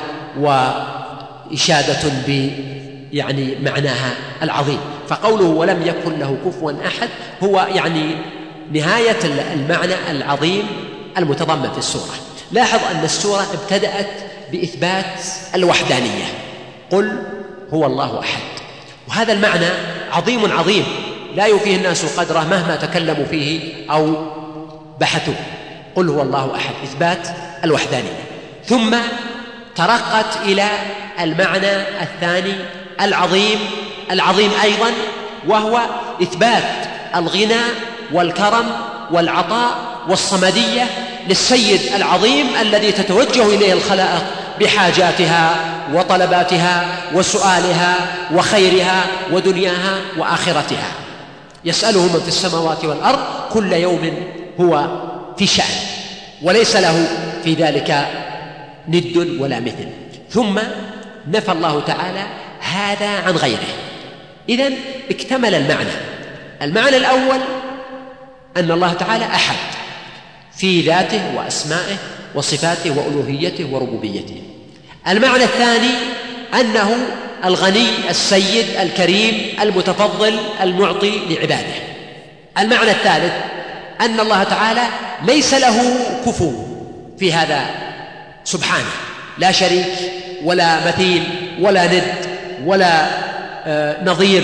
وإشادة ب يعني معناها العظيم. فقوله ولم يكن له كفوا أحد هو يعني نهاية المعنى العظيم المتضمن في السورة. لاحظ أن السورة ابتدأت بإثبات الوحدانية، قل هو الله أحد، وهذا المعنى عظيم عظيم لا يوفيه الناس قدره مهما تكلموا فيه أو بحثوا. قل هو الله أحد إثبات الوحدانية، ثم ترقت إلى المعنى الثاني العظيم العظيم أيضا، وهو إثبات الغنى والكرم والعطاء والصمدية للسيد العظيم الذي تتوجه إليه الخلائق بحاجاتها وطلباتها وسؤالها وخيرها ودنياها وآخرتها. يسأله من في السماوات والأرض كل يوم هو في شأن، وليس له في ذلك ند ولا مثل. ثم نفى الله تعالى هذا عن غيره. إذن اكتمل المعنى. المعنى الأول أن الله تعالى أحد في ذاته وأسمائه وصفاته وألوهيته وربوبيته. المعنى الثاني أنه الغني السيد الكريم المتفضل المعطي لعباده. المعنى الثالث أن الله تعالى ليس له كفو في هذا سبحانه، لا شريك ولا مثيل ولا ند ولا آه نظير.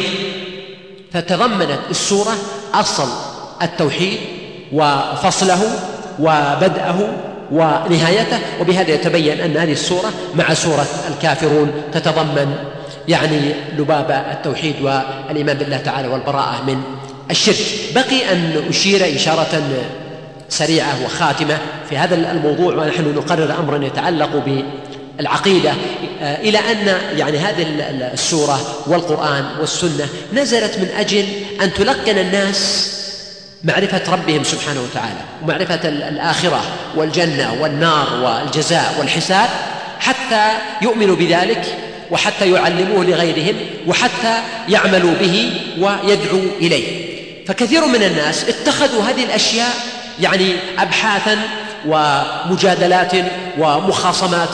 فتضمنت السورة أصل التوحيد وفصله وبدأه ونهايته، وبهذا يتبين أن هذه السورة مع سورة الكافرون تتضمن يعني لباب التوحيد والإيمان بالله تعالى والبراءة من الشرك. بقي أن أشير إشارة سريعة وخاتمة في هذا الموضوع، ونحن نقرر أمرا يتعلق بالعقيدة، إلى أن يعني هذه السورة والقرآن والسنة نزلت من أجل أن تلقن الناس معرفة ربهم سبحانه وتعالى ومعرفة الآخرة والجنة والنار والجزاء والحساب، حتى يؤمنوا بذلك وحتى يعلموه لغيرهم وحتى يعملوا به ويدعوا إليه. فكثير من الناس اتخذوا هذه الأشياء يعني أبحاثا ومجادلات ومخاصمات،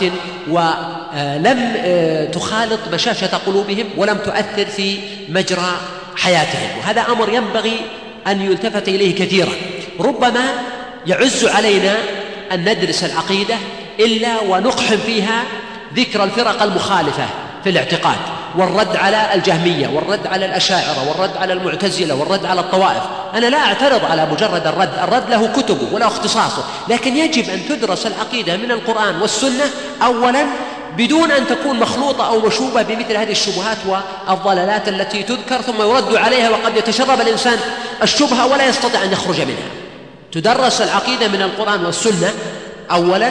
ولم تخالط بشاشة قلوبهم ولم تؤثر في مجرى حياتهم. وهذا أمر ينبغي أن يلتفت إليه كثيرا. ربما يعز علينا أن ندرس العقيدة إلا ونقحم فيها ذكر الفرق المخالفة في الاعتقاد، والرد على الجهمية والرد على الأشاعرة والرد على المعتزلة والرد على الطوائف. أنا لا أعترض على مجرد الرد، الرد له كتبه وله اختصاصه، لكن يجب أن تدرس العقيدة من القرآن والسنة أولا بدون أن تكون مخلوطة أو مشوبة بمثل هذه الشبهات والضلالات التي تذكر ثم يرد عليها، وقد يتشرب الإنسان الشبهة ولا يستطيع أن يخرج منها. تدرس العقيدة من القرآن والسنة أولا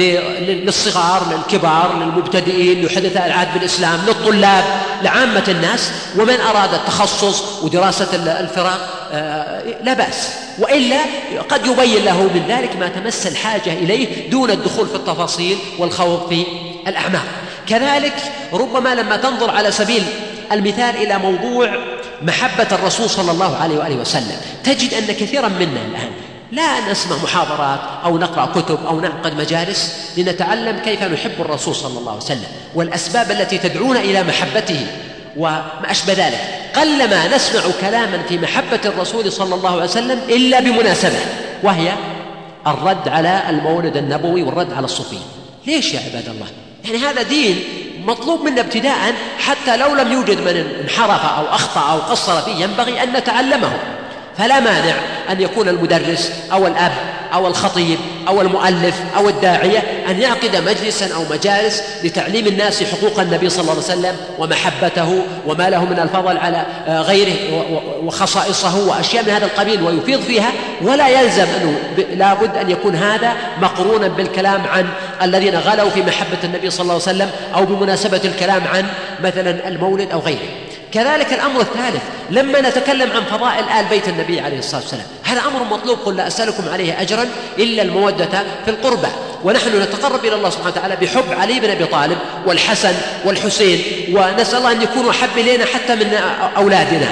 للصغار للكبار للمبتدئين لحدثاء العهد بالإسلام للطلاب لعامة الناس، ومن أراد التخصص ودراسة الفرق لا بأس، وإلا قد يبين له من ذلك ما تمس الحاجة إليه دون الدخول في التفاصيل والخوض في الأعماق. كذلك ربما لما تنظر على سبيل المثال إلى موضوع محبة الرسول صلى الله عليه وآله وسلم، تجد أن كثيرا منا الآن لا نسمع محاضرات أو نقرأ كتب أو نعقد مجالس لنتعلم كيف نحب الرسول صلى الله عليه وسلم والأسباب التي تدعونا إلى محبته وما أشبه ذلك. قلما نسمع كلاما في محبة الرسول صلى الله عليه وسلم إلا بمناسبة، وهي الرد على المولد النبوي والرد على الصوفيين. ليش يا عباد الله؟ يعني هذا دين مطلوب منا ابتداء، حتى لو لم يوجد من انحرف أو أخطأ أو قصر فيه ينبغي أن نتعلمه. فلا مانع أن يكون المدرس أو الأب أو الخطيب أو المؤلف أو الداعية أن يعقد مجلسا أو مجالس لتعليم الناس حقوق النبي صلى الله عليه وسلم ومحبته وما له من الفضل على غيره وخصائصه وأشياء من هذا القبيل ويفيض فيها، ولا يلزم أنه لا بد أن يكون هذا مقرونا بالكلام عن الذين غلوا في محبة النبي صلى الله عليه وسلم أو بمناسبة الكلام عن مثلا المولد أو غيره. كذلك الأمر الثالث لما نتكلم عن فضائل آل بيت النبي عليه الصلاة والسلام، هذا أمر مطلوب، قل لا أسألكم عليه أجرا إلا المودة في القربى، ونحن نتقرب إلى الله سبحانه وتعالى بحب علي بن أبي طالب والحسن والحسين، ونسأل الله أن يكونوا أحب إلينا حتى من أولادنا.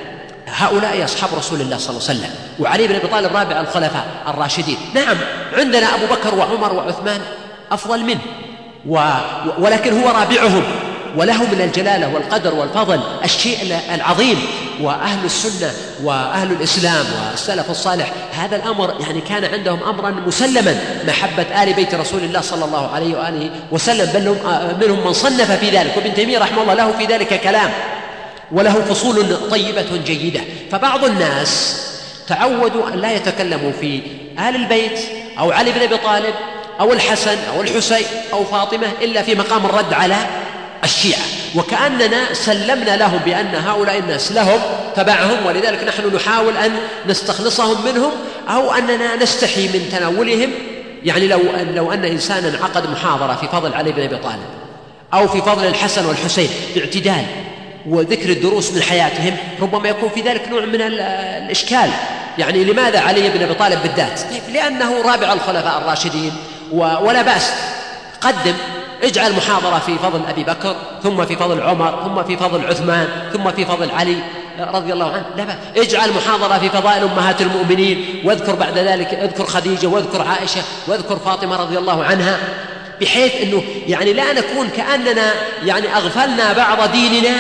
هؤلاء أصحاب رسول الله صلى الله عليه وسلم، وعلي بن أبي طالب رابع الخلفاء الراشدين. نعم عندنا أبو بكر وعمر وعثمان أفضل منه، و... ولكن هو رابعهم، وله من الجلالة والقدر والفضل الشيء العظيم. وأهل السنة وأهل الإسلام والسلف الصالح هذا الأمر يعني كان عندهم أمرا مسلما، محبة آل بيت رسول الله صلى الله عليه وآله وسلم، بل منهم من صنف في ذلك، وابن تيمية رحمه الله له في ذلك كلام وله فصول طيبة جيدة. فبعض الناس تعودوا أن لا يتكلموا في آل البيت أو علي بن أبي طالب أو الحسن أو الحسين أو فاطمة إلا في مقام الرد على الشيعة، وكأننا سلمنا لهم بأن هؤلاء الناس لهم تبعهم، ولذلك نحن نحاول أن نستخلصهم منهم، أو أننا نستحي من تناولهم. يعني لو أن, لو أن إنسانا عقد محاضرة في فضل علي بن أبي طالب أو في فضل الحسن والحسين باعتدال وذكر الدروس من حياتهم، ربما يكون في ذلك نوع من الإشكال. يعني لماذا علي بن أبي طالب بالذات؟ لأنه رابع الخلفاء الراشدين، ولا بأس قدم اجعل محاضرة في فضل أبي بكر، ثم في فضل عمر، ثم في فضل عثمان، ثم في فضل علي رضي الله عنه، لا بأس. اجعل محاضرة في فضائل أمهات المؤمنين، واذكر بعد ذلك اذكر خديجة واذكر عائشة واذكر فاطمة رضي الله عنها، بحيث أنه يعني لا نكون كأننا يعني أغفلنا بعض ديننا،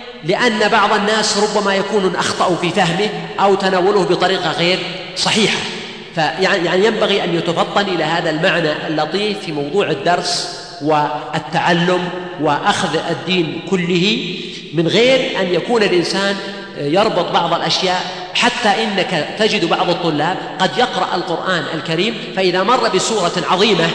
لأن بعض الناس ربما يكون أخطأوا في فهمه أو تناوله بطريقة غير صحيحة. فيعني يعني ينبغي أن يتفطن إلى هذا المعنى اللطيف في موضوع الدرس والتعلم وأخذ الدين كله، من غير أن يكون الإنسان يربط بعض الأشياء. حتى إنك تجد بعض الطلاب قد يقرأ القرآن الكريم، فإذا مر بسورة عظيمة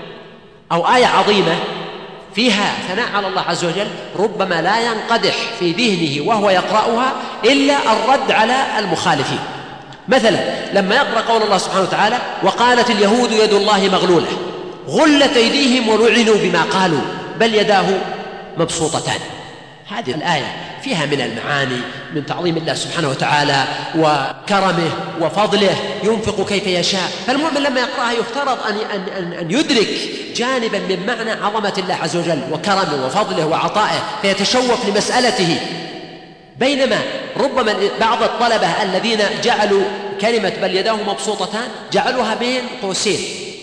أو آية عظيمة فيها ثناء على الله عز وجل، ربما لا ينقدح في ذهنه وهو يقرأها إلا الرد على المخالفين. مثلا لما يقرأ قول الله سبحانه وتعالى: وقالت اليهود يد الله مغلولة غلت أيديهم ولعنوا بما قالوا بل يداه مبسوطتان. هذه الآية فيها من المعاني من تعظيم الله سبحانه وتعالى وكرمه وفضله، ينفق كيف يشاء. فالمؤمن لما يقرأها يفترض أن, أن, أن يدرك جانبا من معنى عظمة الله عز وجل وكرمه وفضله وعطائه، فيتشوف لمسألته. بينما ربما بعض الطلبة الذين جعلوا كلمة بل يداه مبسوطتان جعلوها بين قوسين،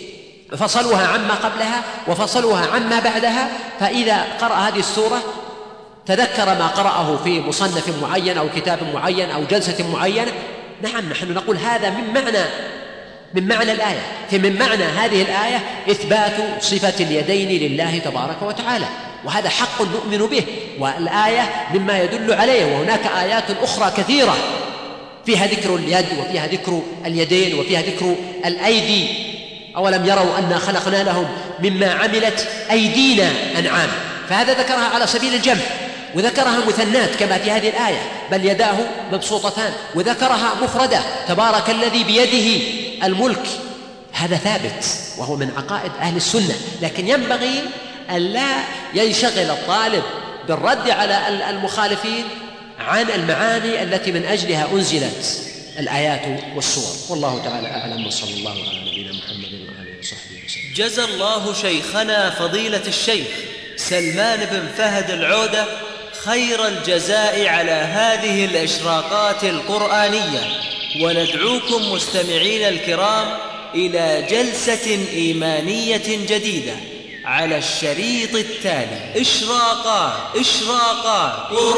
فصلوها عما قبلها وفصلوها عما بعدها، فإذا قرأ هذه السورة تذكر ما قرأه في مصنف معين أو كتاب معين أو جلسة معينة. نعم نحن نقول هذا من معنى من معنى الآية، فمن معنى هذه الآية إثبات صفة اليدين لله تبارك وتعالى، وهذا حق نؤمن به، والآية مما يدل عليه. وهناك آيات أخرى كثيرة فيها ذكر اليد وفيها ذكر اليدين وفيها ذكر الأيدي. أولم يروا أنا خلقنا لهم مما عملت أيدينا أنعام، فهذا ذكرها على سبيل الجمع، وذكرها مثنات كما في هذه الآية بل يداه مبسوطتان، وذكرها مفردة تبارك الذي بيده الملك. هذا ثابت وهو من عقائد أهل السنة، لكن ينبغي أن لا ينشغل الطالب بالرد على المخالفين عن المعاني التي من أجلها أنزلت الآيات والسور. والله تعالى أعلم، وصلى الله على نبينا محمد وآله وصحبه وسلم. جزى الله شيخنا فضيلة الشيخ سلمان بن فهد العودة خير الجزاء على هذه الإشراقات القرآنية، وندعوكم مستمعين الكرام إلى جلسة إيمانية جديدة على الشريط التالي: إشراقات إشراقات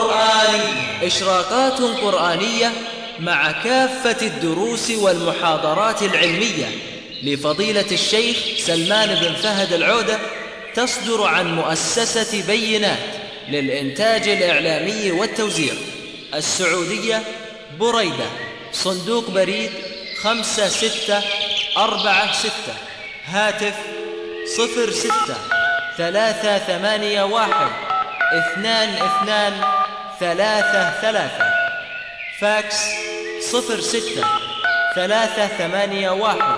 قرآنية إشراقات قرآنية مع كافة الدروس والمحاضرات العلمية لفضيلة الشيخ سلمان بن فهد العودة، تصدر عن مؤسسة بينات للإنتاج الإعلامي والتوزيع، السعودية، بريدة، صندوق بريد خمسة ستة أربعة ستة، هاتف صفر ستة ثلاثة ثمانية واحد اثنان اثنان ثلاثة ثلاثة، فاكس صفر ستة ثلاثة ثمانية واحد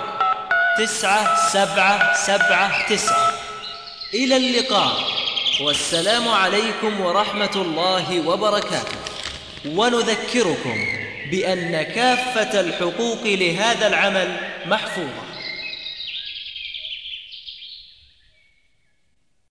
تسعة سبعة سبعة تسعة. إلى اللقاء، والسلام عليكم ورحمة الله وبركاته. ونذكركم بأن كافة الحقوق لهذا العمل محفوظة.